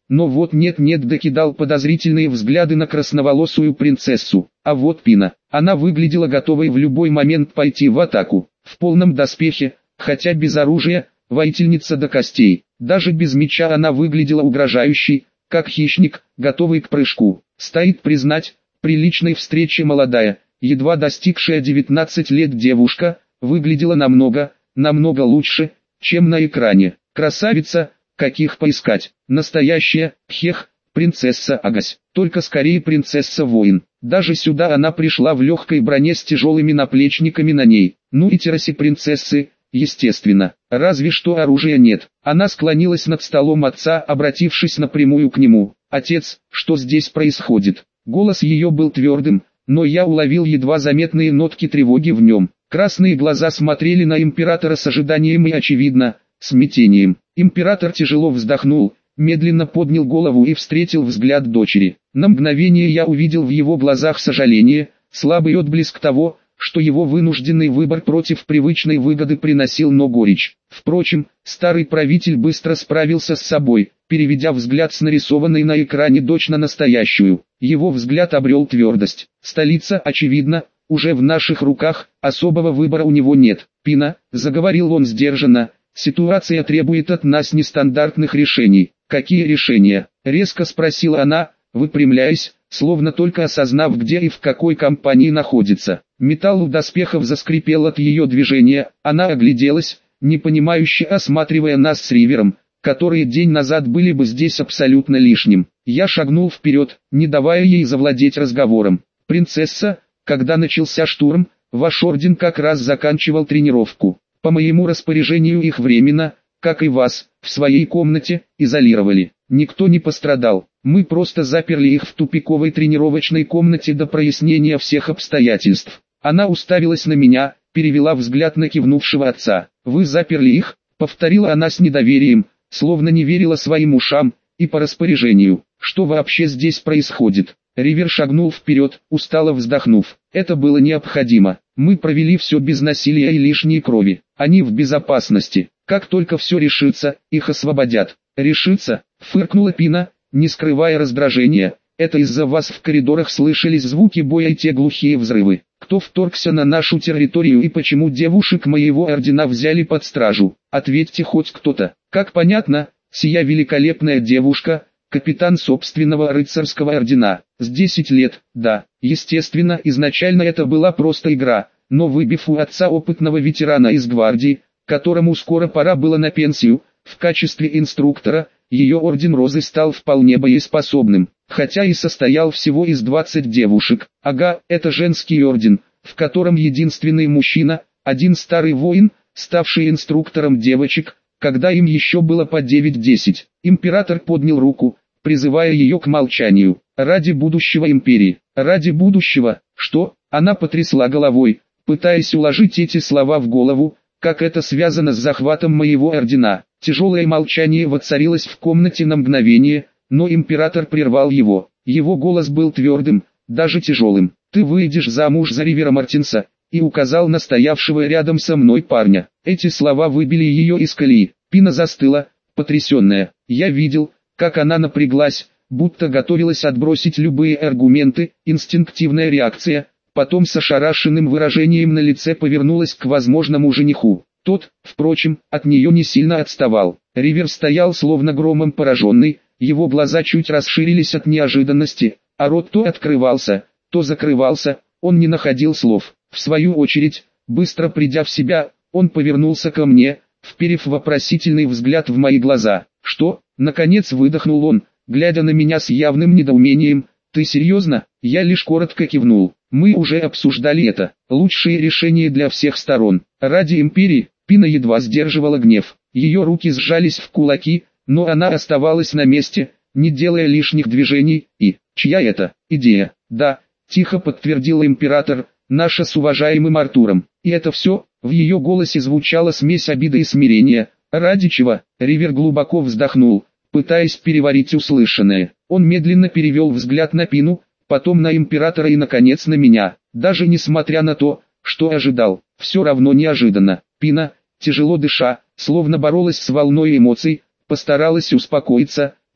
но вот нет-нет докидал подозрительные взгляды на красноволосую принцессу. А вот Пина, она выглядела готовой в любой момент пойти в атаку, в полном доспехе, хотя без оружия, воительница до костей. Даже без меча она выглядела угрожающей, как хищник, готовый к прыжку. Стоит признать, приличной встрече молодая, едва достигшая девятнадцати лет девушка, выглядела намного, намного лучше, чем на экране. Красавица, каких поискать. Настоящая, хех, принцесса Агась. Только скорее принцесса-воин. Даже сюда она пришла в легкой броне с тяжелыми наплечниками на ней. Ну и терраси принцессы, естественно. Разве что оружия нет. Она склонилась над столом отца, обратившись напрямую к нему. «Отец, что здесь происходит?» Голос ее был твердым, но я уловил едва заметные нотки тревоги в нем. Красные глаза смотрели на императора с ожиданием и, очевидно, смятением. Император тяжело вздохнул, медленно поднял голову и встретил взгляд дочери. На мгновение я увидел в его глазах сожаление, слабый отблеск того, что его вынужденный выбор против привычной выгоды приносил, но горечь. Впрочем, старый правитель быстро справился с собой, переведя взгляд с нарисованной на экране дочь на настоящую. Его взгляд обрел твердость. Столица, очевидно, уже в наших руках, особого выбора у него нет. «Пина», — заговорил он сдержанно, — «ситуация требует от нас нестандартных решений». «Какие решения?» — резко спросила она, выпрямляясь, словно только осознав, где и в какой компании находится. Металл у доспехов заскрипел от ее движения, она огляделась, непонимающе осматривая нас с Ривером, которые день назад были бы здесь абсолютно лишним. Я шагнул вперед, не давая ей завладеть разговором. «Принцесса, когда начался штурм, ваш орден как раз заканчивал тренировку. По моему распоряжению их временно, как и вас, в своей комнате, изолировали. Никто не пострадал. Мы просто заперли их в тупиковой тренировочной комнате до прояснения всех обстоятельств». Она уставилась на меня, перевела взгляд на кивнувшего отца. «Вы заперли их?» — повторила она с недоверием, словно не верила своим ушам, «и по распоряжению. Что вообще здесь происходит?» Ривер шагнул вперед, устало вздохнув. «Это было необходимо. Мы провели все без насилия и лишней крови. Они в безопасности. Как только все решится, их освободят». «Решится?» — фыркнула Пина, не скрывая раздражения. «Это из-за вас в коридорах слышались звуки боя и те глухие взрывы. Кто вторгся на нашу территорию и почему девушек моего ордена взяли под стражу? Ответьте хоть кто-то». «Как понятно, сия великолепная девушка, капитан собственного рыцарского ордена, с десять лет, да, естественно, изначально это была просто игра, но выбив у отца опытного ветерана из гвардии, которому скоро пора было на пенсию, в качестве инструктора, ее орден Розы стал вполне боеспособным, хотя и состоял всего из двадцати девушек. Ага, это женский орден, в котором единственный мужчина, один старый воин, ставший инструктором девочек, когда им еще было по девять-десять. Император поднял руку, призывая ее к молчанию. «Ради будущего империи, ради будущего». «Что?» Она потрясла головой, пытаясь уложить эти слова в голову, как это связано с захватом моего ордена. Тяжелое молчание воцарилось в комнате на мгновение, но император прервал его. Его голос был твердым, даже тяжелым. «Ты выйдешь замуж за Ривера Мартинса», и указал на стоявшего рядом со мной парня. Эти слова выбили ее из колеи. Пина застыла, потрясенная. Я видел, как она напряглась, будто готовилась отбросить любые аргументы, инстинктивная реакция. Потом с ошарашенным выражением на лице повернулась к возможному жениху. Тот, впрочем, от нее не сильно отставал. Ривер стоял словно громом пораженный, его глаза чуть расширились от неожиданности, а рот то открывался, то закрывался, он не находил слов. В свою очередь, быстро придя в себя, он повернулся ко мне, вперев вопросительный взгляд в мои глаза. «Что?» — наконец выдохнул он, глядя на меня с явным недоумением. «Ты серьезно?» Я лишь коротко кивнул. Мы уже обсуждали это. Лучшие решения для всех сторон. Ради империи. Пина едва сдерживала гнев. Ее руки сжались в кулаки, но она оставалась на месте, не делая лишних движений. И, чья это идея? Да, тихо подтвердил император, наша с уважаемым Артуром. И это все? В ее голосе звучала смесь обиды и смирения. Ради чего? Ривер глубоко вздохнул, пытаясь переварить услышанное. Он медленно перевел взгляд на Пину, потом на императора и наконец на меня. Даже несмотря на то, что ожидал, все равно неожиданно. Пина, тяжело дыша, словно боролась с волной эмоций, постаралась успокоиться,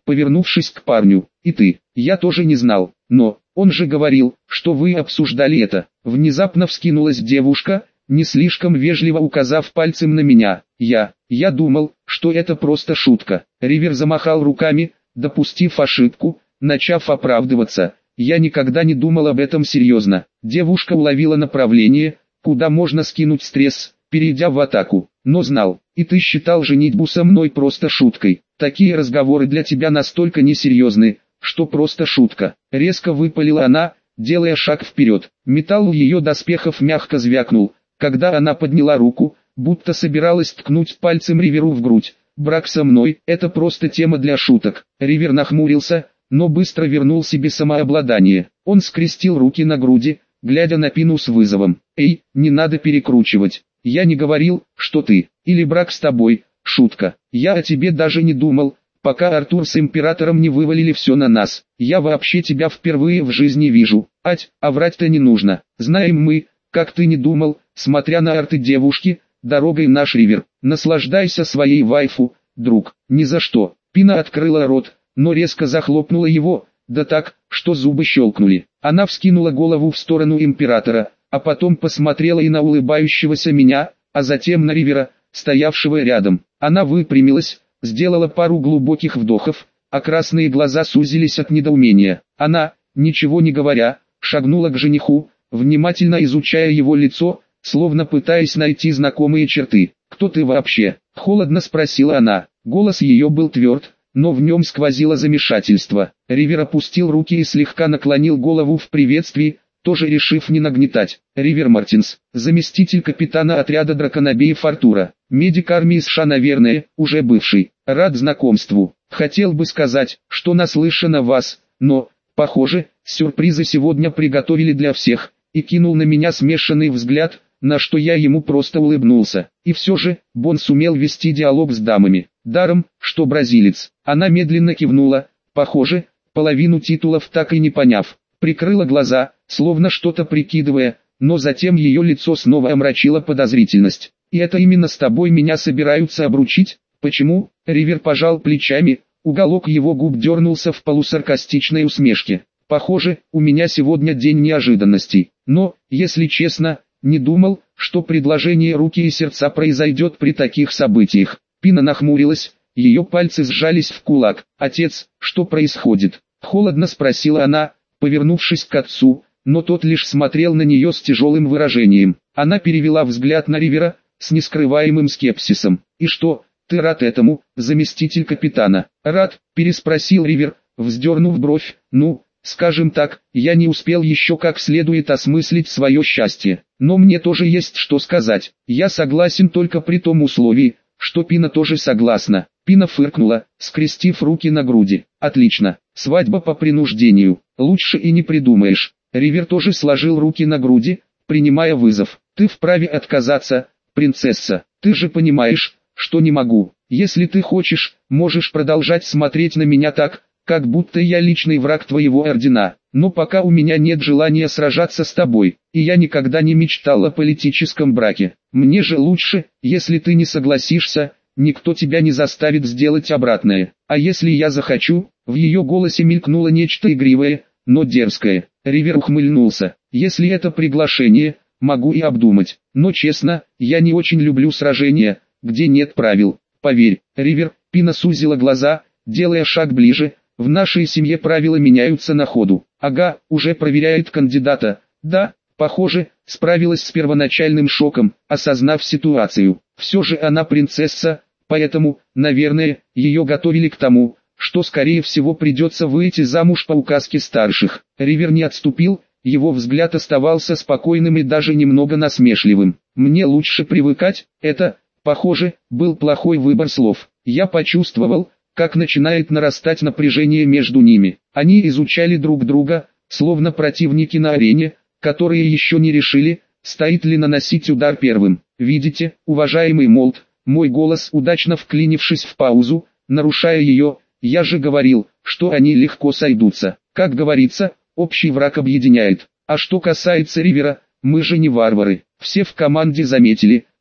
повернувшись к парню. И ты, я тоже не знал, но, он же говорил, что вы обсуждали это. Внезапно вскинулась девушка, не слишком вежливо указав пальцем на меня. Я, я думал, что это просто шутка. Ривер замахал руками, допустив ошибку, начав оправдываться. Я никогда не думал об этом серьезно. Девушка уловила направление, куда можно скинуть стресс, перейдя в атаку. Но знал, и ты считал женитьбу со мной просто шуткой. Такие разговоры для тебя настолько несерьезны, что просто шутка. Резко выпалила она, делая шаг вперед. Металл ее доспехов мягко звякнул, когда она подняла руку, будто собиралась ткнуть пальцем Риверу в грудь. Брак со мной – это просто тема для шуток. Ривер нахмурился, но быстро вернул себе самообладание. Он скрестил руки на груди, глядя на Пину с вызовом. «Эй, не надо перекручивать. Я не говорил, что ты, или брак с тобой, шутка. Я о тебе даже не думал, пока Артур с Императором не вывалили все на нас. Я вообще тебя впервые в жизни вижу. Ать, а врать-то не нужно. Знаем мы, как ты не думал, смотря на арты девушки, дорогой наш Ривер. Наслаждайся своей вайфу, друг». «Ни за что». Пина открыла рот, но резко захлопнула его, да так, что зубы щелкнули. Она вскинула голову в сторону Императора, а потом посмотрела и на улыбающегося меня, а затем на Ривера, стоявшего рядом. Она выпрямилась, сделала пару глубоких вдохов, а красные глаза сузились от недоумения. Она, ничего не говоря, шагнула к жениху, внимательно изучая его лицо, словно пытаясь найти знакомые черты. «Кто ты вообще?» – холодно спросила она. Голос ее был тверд, но в нем сквозило замешательство. Ривер опустил руки и слегка наклонил голову в приветствии, тоже решив не нагнетать. «Ривер Мартинс, заместитель капитана отряда драконобеев Артура, медик армии США, наверное, уже бывший. Рад знакомству. Хотел бы сказать, что наслышан о вас, но, похоже, сюрпризы сегодня приготовили для всех», и кинул на меня смешанный взгляд, на что я ему просто улыбнулся. И все же, Бон сумел вести диалог с дамами. Даром, что бразилец. Она медленно кивнула, похоже, половину титулов так и не поняв. Прикрыла глаза, словно что-то прикидывая, но затем ее лицо снова омрачила подозрительность. «И это именно с тобой меня собираются обручить? Почему?» Ривер пожал плечами, уголок его губ дернулся в полусаркастичной усмешке. «Похоже, у меня сегодня день неожиданностей. Но, если честно, не думал, что предложение руки и сердца произойдет при таких событиях». Пина нахмурилась, ее пальцы сжались в кулак. «Отец, что происходит?» — холодно спросила она, повернувшись к отцу, но тот лишь смотрел на нее с тяжелым выражением. Она перевела взгляд на Ривера, с нескрываемым скепсисом. «И что, ты рад этому, заместитель капитана?» «Рад?» — переспросил Ривер, вздернув бровь. «Ну, скажем так, я не успел еще как следует осмыслить свое счастье. Но мне тоже есть что сказать. Я согласен только при том условии, что Пина тоже согласна». Пина фыркнула, скрестив руки на груди. «Отлично, свадьба по принуждению. Лучше и не придумаешь». Ривер тоже сложил руки на груди, принимая вызов. «Ты вправе отказаться, принцесса. Ты же понимаешь, что не могу. Если ты хочешь, можешь продолжать смотреть на меня так, как будто я личный враг твоего ордена. Но пока у меня нет желания сражаться с тобой, и я никогда не мечтал о политическом браке. Мне же лучше, если ты не согласишься, никто тебя не заставит сделать обратное. А если я захочу?» В ее голосе мелькнуло нечто игривое, но дерзкое. Ривер ухмыльнулся. «Если это приглашение, могу и обдумать. Но честно, я не очень люблю сражения, где нет правил. Поверь». Ривер, Пина сузила глаза, делая шаг ближе. «В нашей семье правила меняются на ходу». «Ага, уже проверяет кандидата». «Да, похоже, справилась с первоначальным шоком, осознав ситуацию. Все же она принцесса, поэтому, наверное, ее готовили к тому, что скорее всего придется выйти замуж по указке старших». Ривер не отступил, его взгляд оставался спокойным и даже немного насмешливым. «Мне лучше привыкать, это, похоже, был плохой выбор слов. Я почувствовал, как начинает нарастать напряжение между ними. Они изучали друг друга, словно противники на арене, которые еще не решили, стоит ли наносить удар первым. «Видите, уважаемый Молд», мой голос, удачно вклинившись в паузу, нарушая ее, «я же говорил, что они легко сойдутся. Как говорится, общий враг объединяет. А что касается Ривера, мы же не варвары». Все в команде заметили,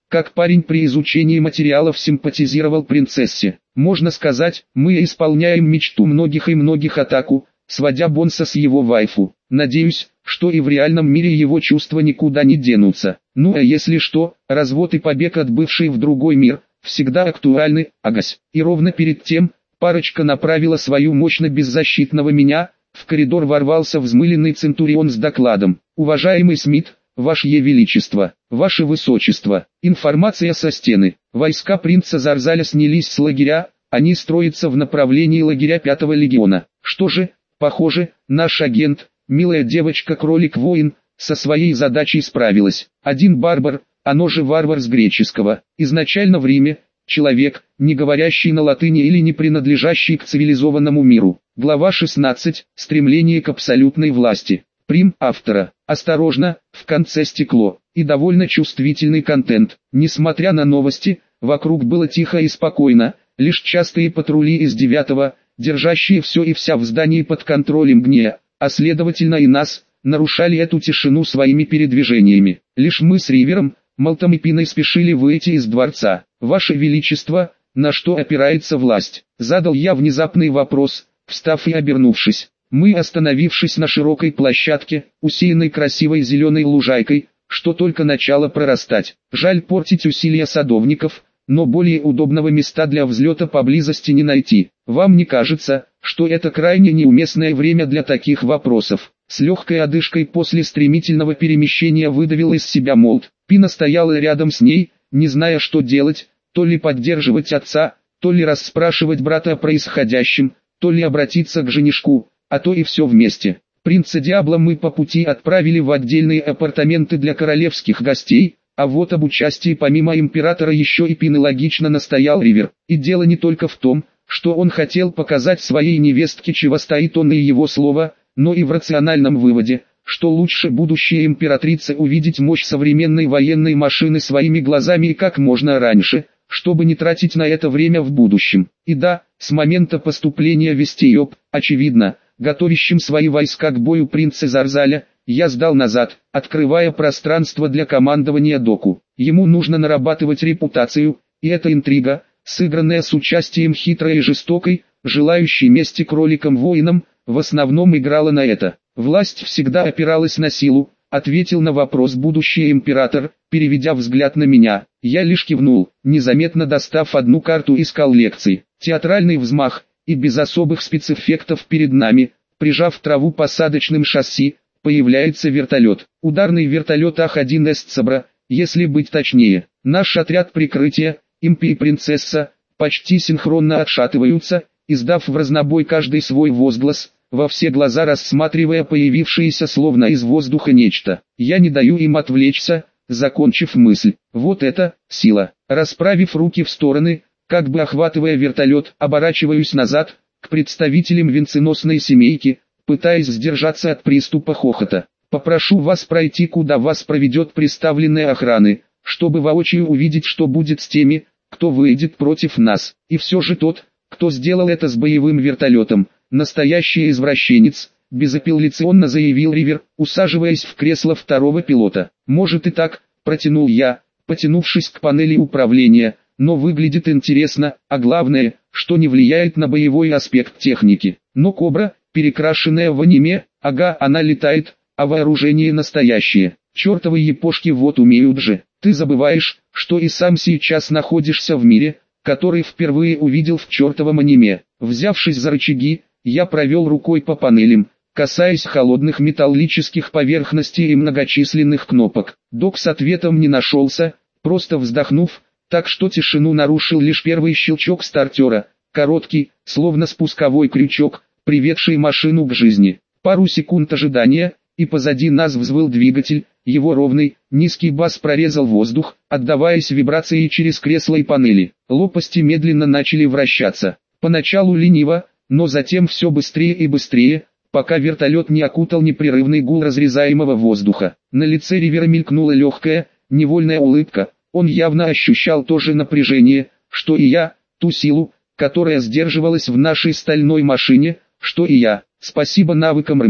как парень при изучении материалов симпатизировал принцессе. Можно сказать, мы исполняем мечту многих и многих Атаку, сводя Бонса с его вайфу. Надеюсь, что и в реальном мире его чувства никуда не денутся. Ну а если что, развод и побег от бывшей в другой мир всегда актуальны, агась. И ровно перед тем, парочка направила свою мощно беззащитного меня. В коридор ворвался взмыленный Центурион с докладом. «Уважаемый Смит, Ваше Величество, Ваше Высочество, информация со стены. Войска принца Зарзаля снялись с лагеря, они строятся в направлении лагеря пятого легиона. Что же, похоже, наш агент, милая девочка-кролик-воин, со своей задачей справилась. Один барбар, оно же варвар с греческого, изначально в Риме, человек, не говорящий на латыни или не принадлежащий к цивилизованному миру». Глава шестнадцать. Стремление к абсолютной власти. Прим автора. Осторожно, в конце стекло. И довольно чувствительный контент. Несмотря на новости, вокруг было тихо и спокойно, лишь частые патрули из девятого, держащие все и вся в здании под контролем ГНЕ, а следовательно и нас, нарушали эту тишину своими передвижениями. Лишь мы с Ривером, Молтом и Пиной спешили выйти из дворца. «Ваше Величество, на что опирается власть?» Задал я внезапный вопрос, встав и обернувшись. Мы, остановившись на широкой площадке, усеянной красивой зеленой лужайкой, что только начало прорастать. Жаль портить усилия садовников, но более удобного места для взлета поблизости не найти. Вам не кажется, что это крайне неуместное время для таких вопросов? С легкой одышкой после стремительного перемещения выдавил из себя Молт. Пина стояла рядом с ней, не зная, что делать, то ли поддерживать отца, то ли расспрашивать брата о происходящем, то ли обратиться к женишку, а то и все вместе. Принца Диабло мы по пути отправили в отдельные апартаменты для королевских гостей, а вот об участии помимо императора еще и Пины логично настоял Ривер. И дело не только в том, что он хотел показать своей невестке, чего стоит он и его слово, но и в рациональном выводе, что лучше будущей императрице увидеть мощь современной военной машины своими глазами и как можно раньше, чтобы не тратить на это время в будущем. И да, с момента поступления вестей об, очевидно, готовящим свои войска к бою принца Зарзаля, я сдал назад, открывая пространство для командования Доку. Ему нужно нарабатывать репутацию, и эта интрига, сыгранная с участием хитрой и жестокой, желающей мести кроликам-воинам, в основном играла на это. Власть всегда опиралась на силу, ответил на вопрос будущий император, переведя взгляд на меня. Я лишь кивнул, незаметно достав одну карту из коллекции. Театральный взмах, и без особых спецэффектов перед нами, прижав траву посадочным шасси, появляется вертолет. Ударный вертолет Ах один эс Цабра, если быть точнее. Наш отряд прикрытия, Импи и Принцесса, почти синхронно отшатываются, издав в разнобой каждый свой возглас, во все глаза рассматривая появившееся словно из воздуха нечто. Я не даю им отвлечься, закончив мысль. Вот это сила. Расправив руки в стороны, как бы охватывая вертолет, оборачиваюсь назад, к представителям венценосной семейки, пытаясь сдержаться от приступа хохота. Попрошу вас пройти, куда вас проведет представленная охраны, чтобы воочию увидеть, что будет с теми, кто выйдет против нас. И все же тот, кто сделал это с боевым вертолетом, настоящий извращенец, безапелляционно заявил Ривер, усаживаясь в кресло второго пилота. Может и так, протянул я, потянувшись к панели управления, но выглядит интересно, а главное, что не влияет на боевой аспект техники. Но Кобра, перекрашенная в аниме, ага, она летает, а вооружение настоящее. Чертовы япошки вот умеют же. Ты забываешь, что и сам сейчас находишься в мире, который впервые увидел в чертовом аниме. Взявшись за рычаги, я провел рукой по панелям, касаясь холодных металлических поверхностей и многочисленных кнопок. Док с ответом не нашелся, просто вздохнув, так что тишину нарушил лишь первый щелчок стартера, короткий, словно спусковой крючок, приведший машину к жизни. Пару секунд ожидания, и позади нас взвыл двигатель, его ровный, низкий бас прорезал воздух, отдаваясь вибрации через кресла и панели. Лопасти медленно начали вращаться. Поначалу лениво, но затем все быстрее и быстрее, пока вертолет не окутал непрерывный гул разрезаемого воздуха. На лице Ривера мелькнула легкая, невольная улыбка. Он явно ощущал то же напряжение, что и я, ту силу, которая сдерживалась в нашей стальной машине, что и я. Спасибо навыкам Рэмбо,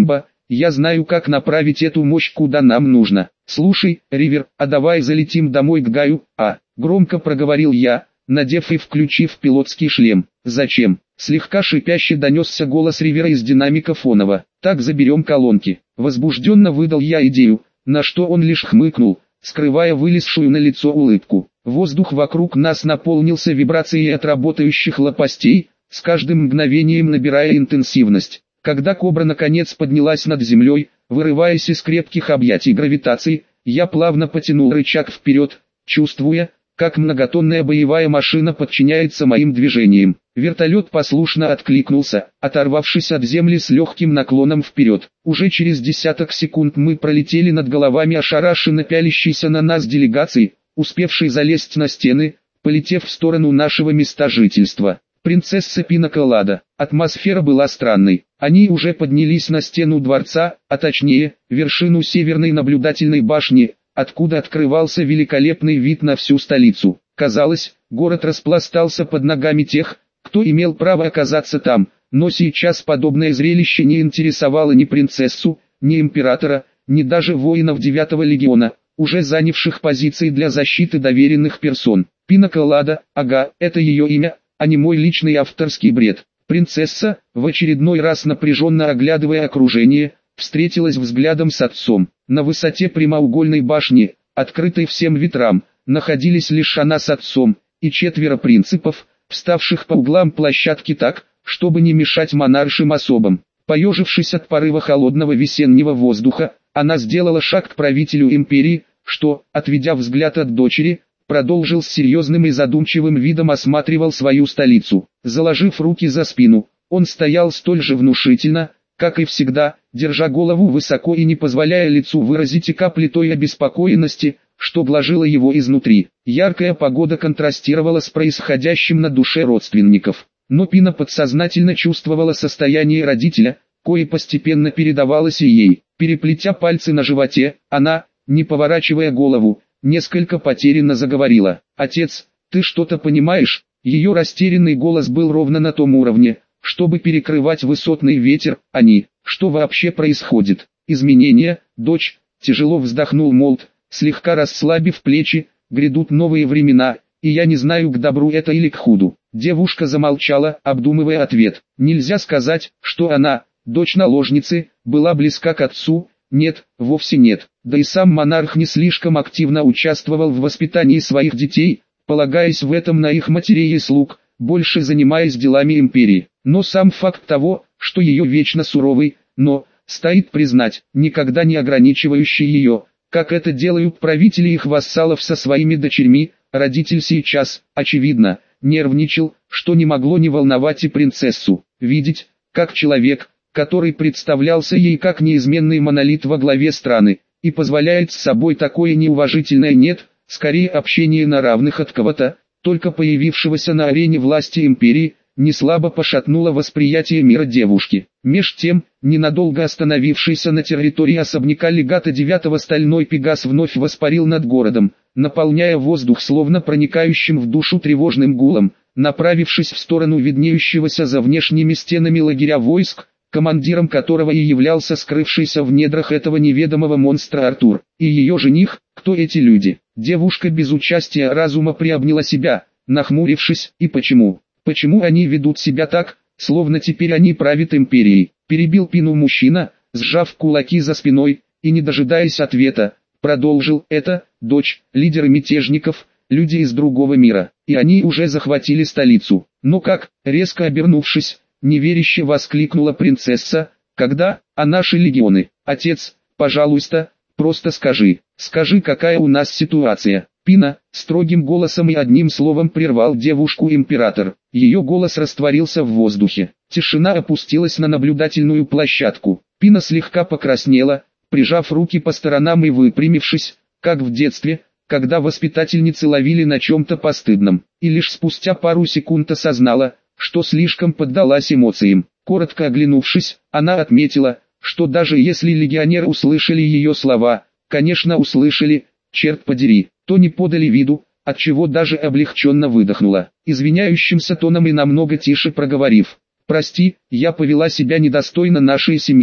я знаю, как направить эту мощь куда нам нужно. Слушай, Ривер, а давай залетим домой к Гаю, а?» Громко проговорил я, надев и включив пилотский шлем. «Зачем?» Слегка шипяще донесся голос Ривера из динамика фоново. «Так заберем колонки». Возбужденно выдал я идею, на что он лишь хмыкнул, скрывая вылезшую на лицо улыбку. Воздух вокруг нас наполнился вибрацией от работающих лопастей, с каждым мгновением набирая интенсивность. Когда кобра наконец поднялась над землей, вырываясь из крепких объятий гравитации, я плавно потянул рычаг вперед, чувствуя, как многотонная боевая машина подчиняется моим движениям. Вертолет послушно откликнулся, оторвавшись от земли с легким наклоном вперед. Уже через десяток секунд мы пролетели над головами ошарашенно пялящейся на нас делегации, успевшей залезть на стены, полетев в сторону нашего места жительства. Принцесса Пина Колада. Атмосфера была странной. Они уже поднялись на стену дворца, а точнее, вершину северной наблюдательной башни, откуда открывался великолепный вид на всю столицу. Казалось, город распластался под ногами тех, кто имел право оказаться там, но сейчас подобное зрелище не интересовало ни принцессу, ни императора, ни даже воинов девятого легиона, уже занявших позиции для защиты доверенных персон. Пина Колада, ага, это ее имя, а не мой личный авторский бред. Принцесса, в очередной раз напряженно оглядывая окружение, встретилась взглядом с отцом. На высоте прямоугольной башни, открытой всем ветрам, находились лишь она с отцом, и четверо принципов, вставших по углам площадки так, чтобы не мешать монаршим особам. Поежившись от порыва холодного весеннего воздуха, она сделала шаг к правителю империи, что, отведя взгляд от дочери, продолжил с серьезным и задумчивым видом осматривал свою столицу. Заложив руки за спину, он стоял столь же внушительно, как и всегда, держа голову высоко и не позволяя лицу выразить и капли той обеспокоенности, что гложило его изнутри. Яркая погода контрастировала с происходящим на душе родственников, но Пина подсознательно чувствовала состояние родителя, кое постепенно передавалось и ей. Переплетя пальцы на животе, она, не поворачивая голову, несколько потерянно заговорила. «Отец, ты что-то понимаешь?» Ее растерянный голос был ровно на том уровне, чтобы перекрывать высотный ветер. «Они, что вообще происходит?» «Изменения, дочь», тяжело вздохнул Молд, слегка расслабив плечи, «грядут новые времена, и я не знаю, к добру это или к худу». Девушка замолчала, обдумывая ответ. Нельзя сказать, что она, дочь наложницы, была близка к отцу. Нет, вовсе нет. Да и сам монарх не слишком активно участвовал в воспитании своих детей, полагаясь в этом на их матерей и слуг, больше занимаясь делами империи. Но сам факт того, что ее вечно суровый, но, стоит признать, никогда не ограничивающий ее, как это делают правители их вассалов со своими дочерьми, родитель сейчас, очевидно, нервничал, что не могло не волновать и принцессу. Видеть, как человек, который представлялся ей как неизменный монолит во главе страны, и позволяет с собой такое неуважительное «нет», скорее общение на равных от кого-то, только появившегося на арене власти империи, неслабо пошатнуло восприятие мира девушки. Меж тем, ненадолго остановившийся на территории особняка легата девятого стальной пегас вновь воспарил над городом, наполняя воздух словно проникающим в душу тревожным гулом, направившись в сторону виднеющегося за внешними стенами лагеря войск, командиром которого и являлся скрывшийся в недрах этого неведомого монстра Артур, и ее жених. Кто эти люди? Девушка без участия разума приобняла себя, нахмурившись. И почему? Почему они ведут себя так, словно теперь они правят империей? Перебил Пину мужчина, сжав кулаки за спиной, и не дожидаясь ответа, продолжил: это, дочь, лидеры мятежников, люди из другого мира, и они уже захватили столицу. Но как? Резко обернувшись, неверяще воскликнула принцесса. Когда? А наши легионы? Отец, пожалуйста, просто скажи, скажи, какая у нас ситуация. Пина, строгим голосом и одним словом прервал девушку император. Ее голос растворился в воздухе. Тишина опустилась на наблюдательную площадку. Пина слегка покраснела, прижав руки по сторонам и выпрямившись, как в детстве, когда воспитательницы ловили на чем-то постыдном. И лишь спустя пару секунд осознала, что слишком поддалась эмоциям. Коротко оглянувшись, она отметила, что даже если легионеры услышали ее слова, конечно услышали, черт подери, то не подали виду, отчего даже облегченно выдохнула. Извиняющимся тоном и намного тише проговорив: «Прости, я повела себя недостойно нашей семье.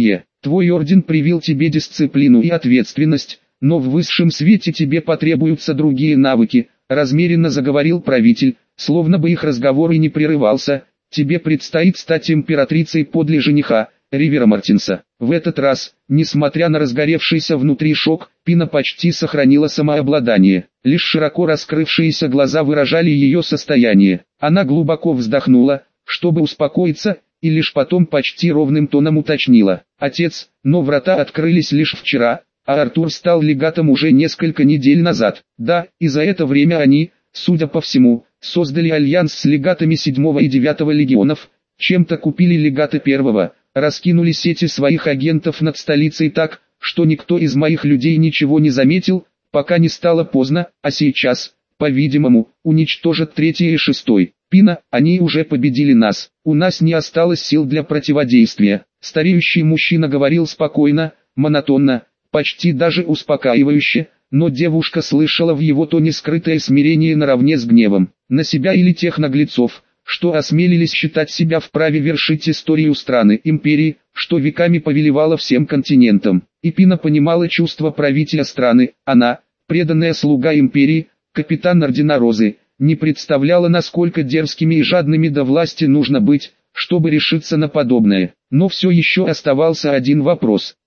Твой орден привил тебе дисциплину и ответственность, но в высшем свете тебе потребуются другие навыки, размеренно заговорил правитель, словно бы их разговор и не прерывался. Тебе предстоит стать императрицей подле жениха, Ривера Мартинса. В этот раз, несмотря на разгоревшийся внутри шок, Пина почти сохранила самообладание. Лишь широко раскрывшиеся глаза выражали ее состояние. Она глубоко вздохнула, чтобы успокоиться, и лишь потом почти ровным тоном уточнила: «Отец, но врата открылись лишь вчера, а Артур стал легатом уже несколько недель назад. Да, и за это время они, судя по всему, создали альянс с легатами седьмого и девятого легионов, чем-то купили легаты первого, раскинули сети своих агентов над столицей так, что никто из моих людей ничего не заметил, пока не стало поздно, а сейчас, по-видимому, уничтожат третий и шестой. Пина, они уже победили нас, у нас не осталось сил для противодействия». Стареющий мужчина говорил спокойно, монотонно, почти даже успокаивающе, но девушка слышала в его тоне скрытое смирение наравне с гневом. На себя или тех наглецов, что осмелились считать себя вправе вершить историю страны, империи, что веками повелевала всем континентам. И Пина понимала чувства правителя страны. Она, преданная слуга империи, капитан Ордена Розы, не представляла, насколько дерзкими и жадными до власти нужно быть, чтобы решиться на подобное. Но все еще оставался один вопрос.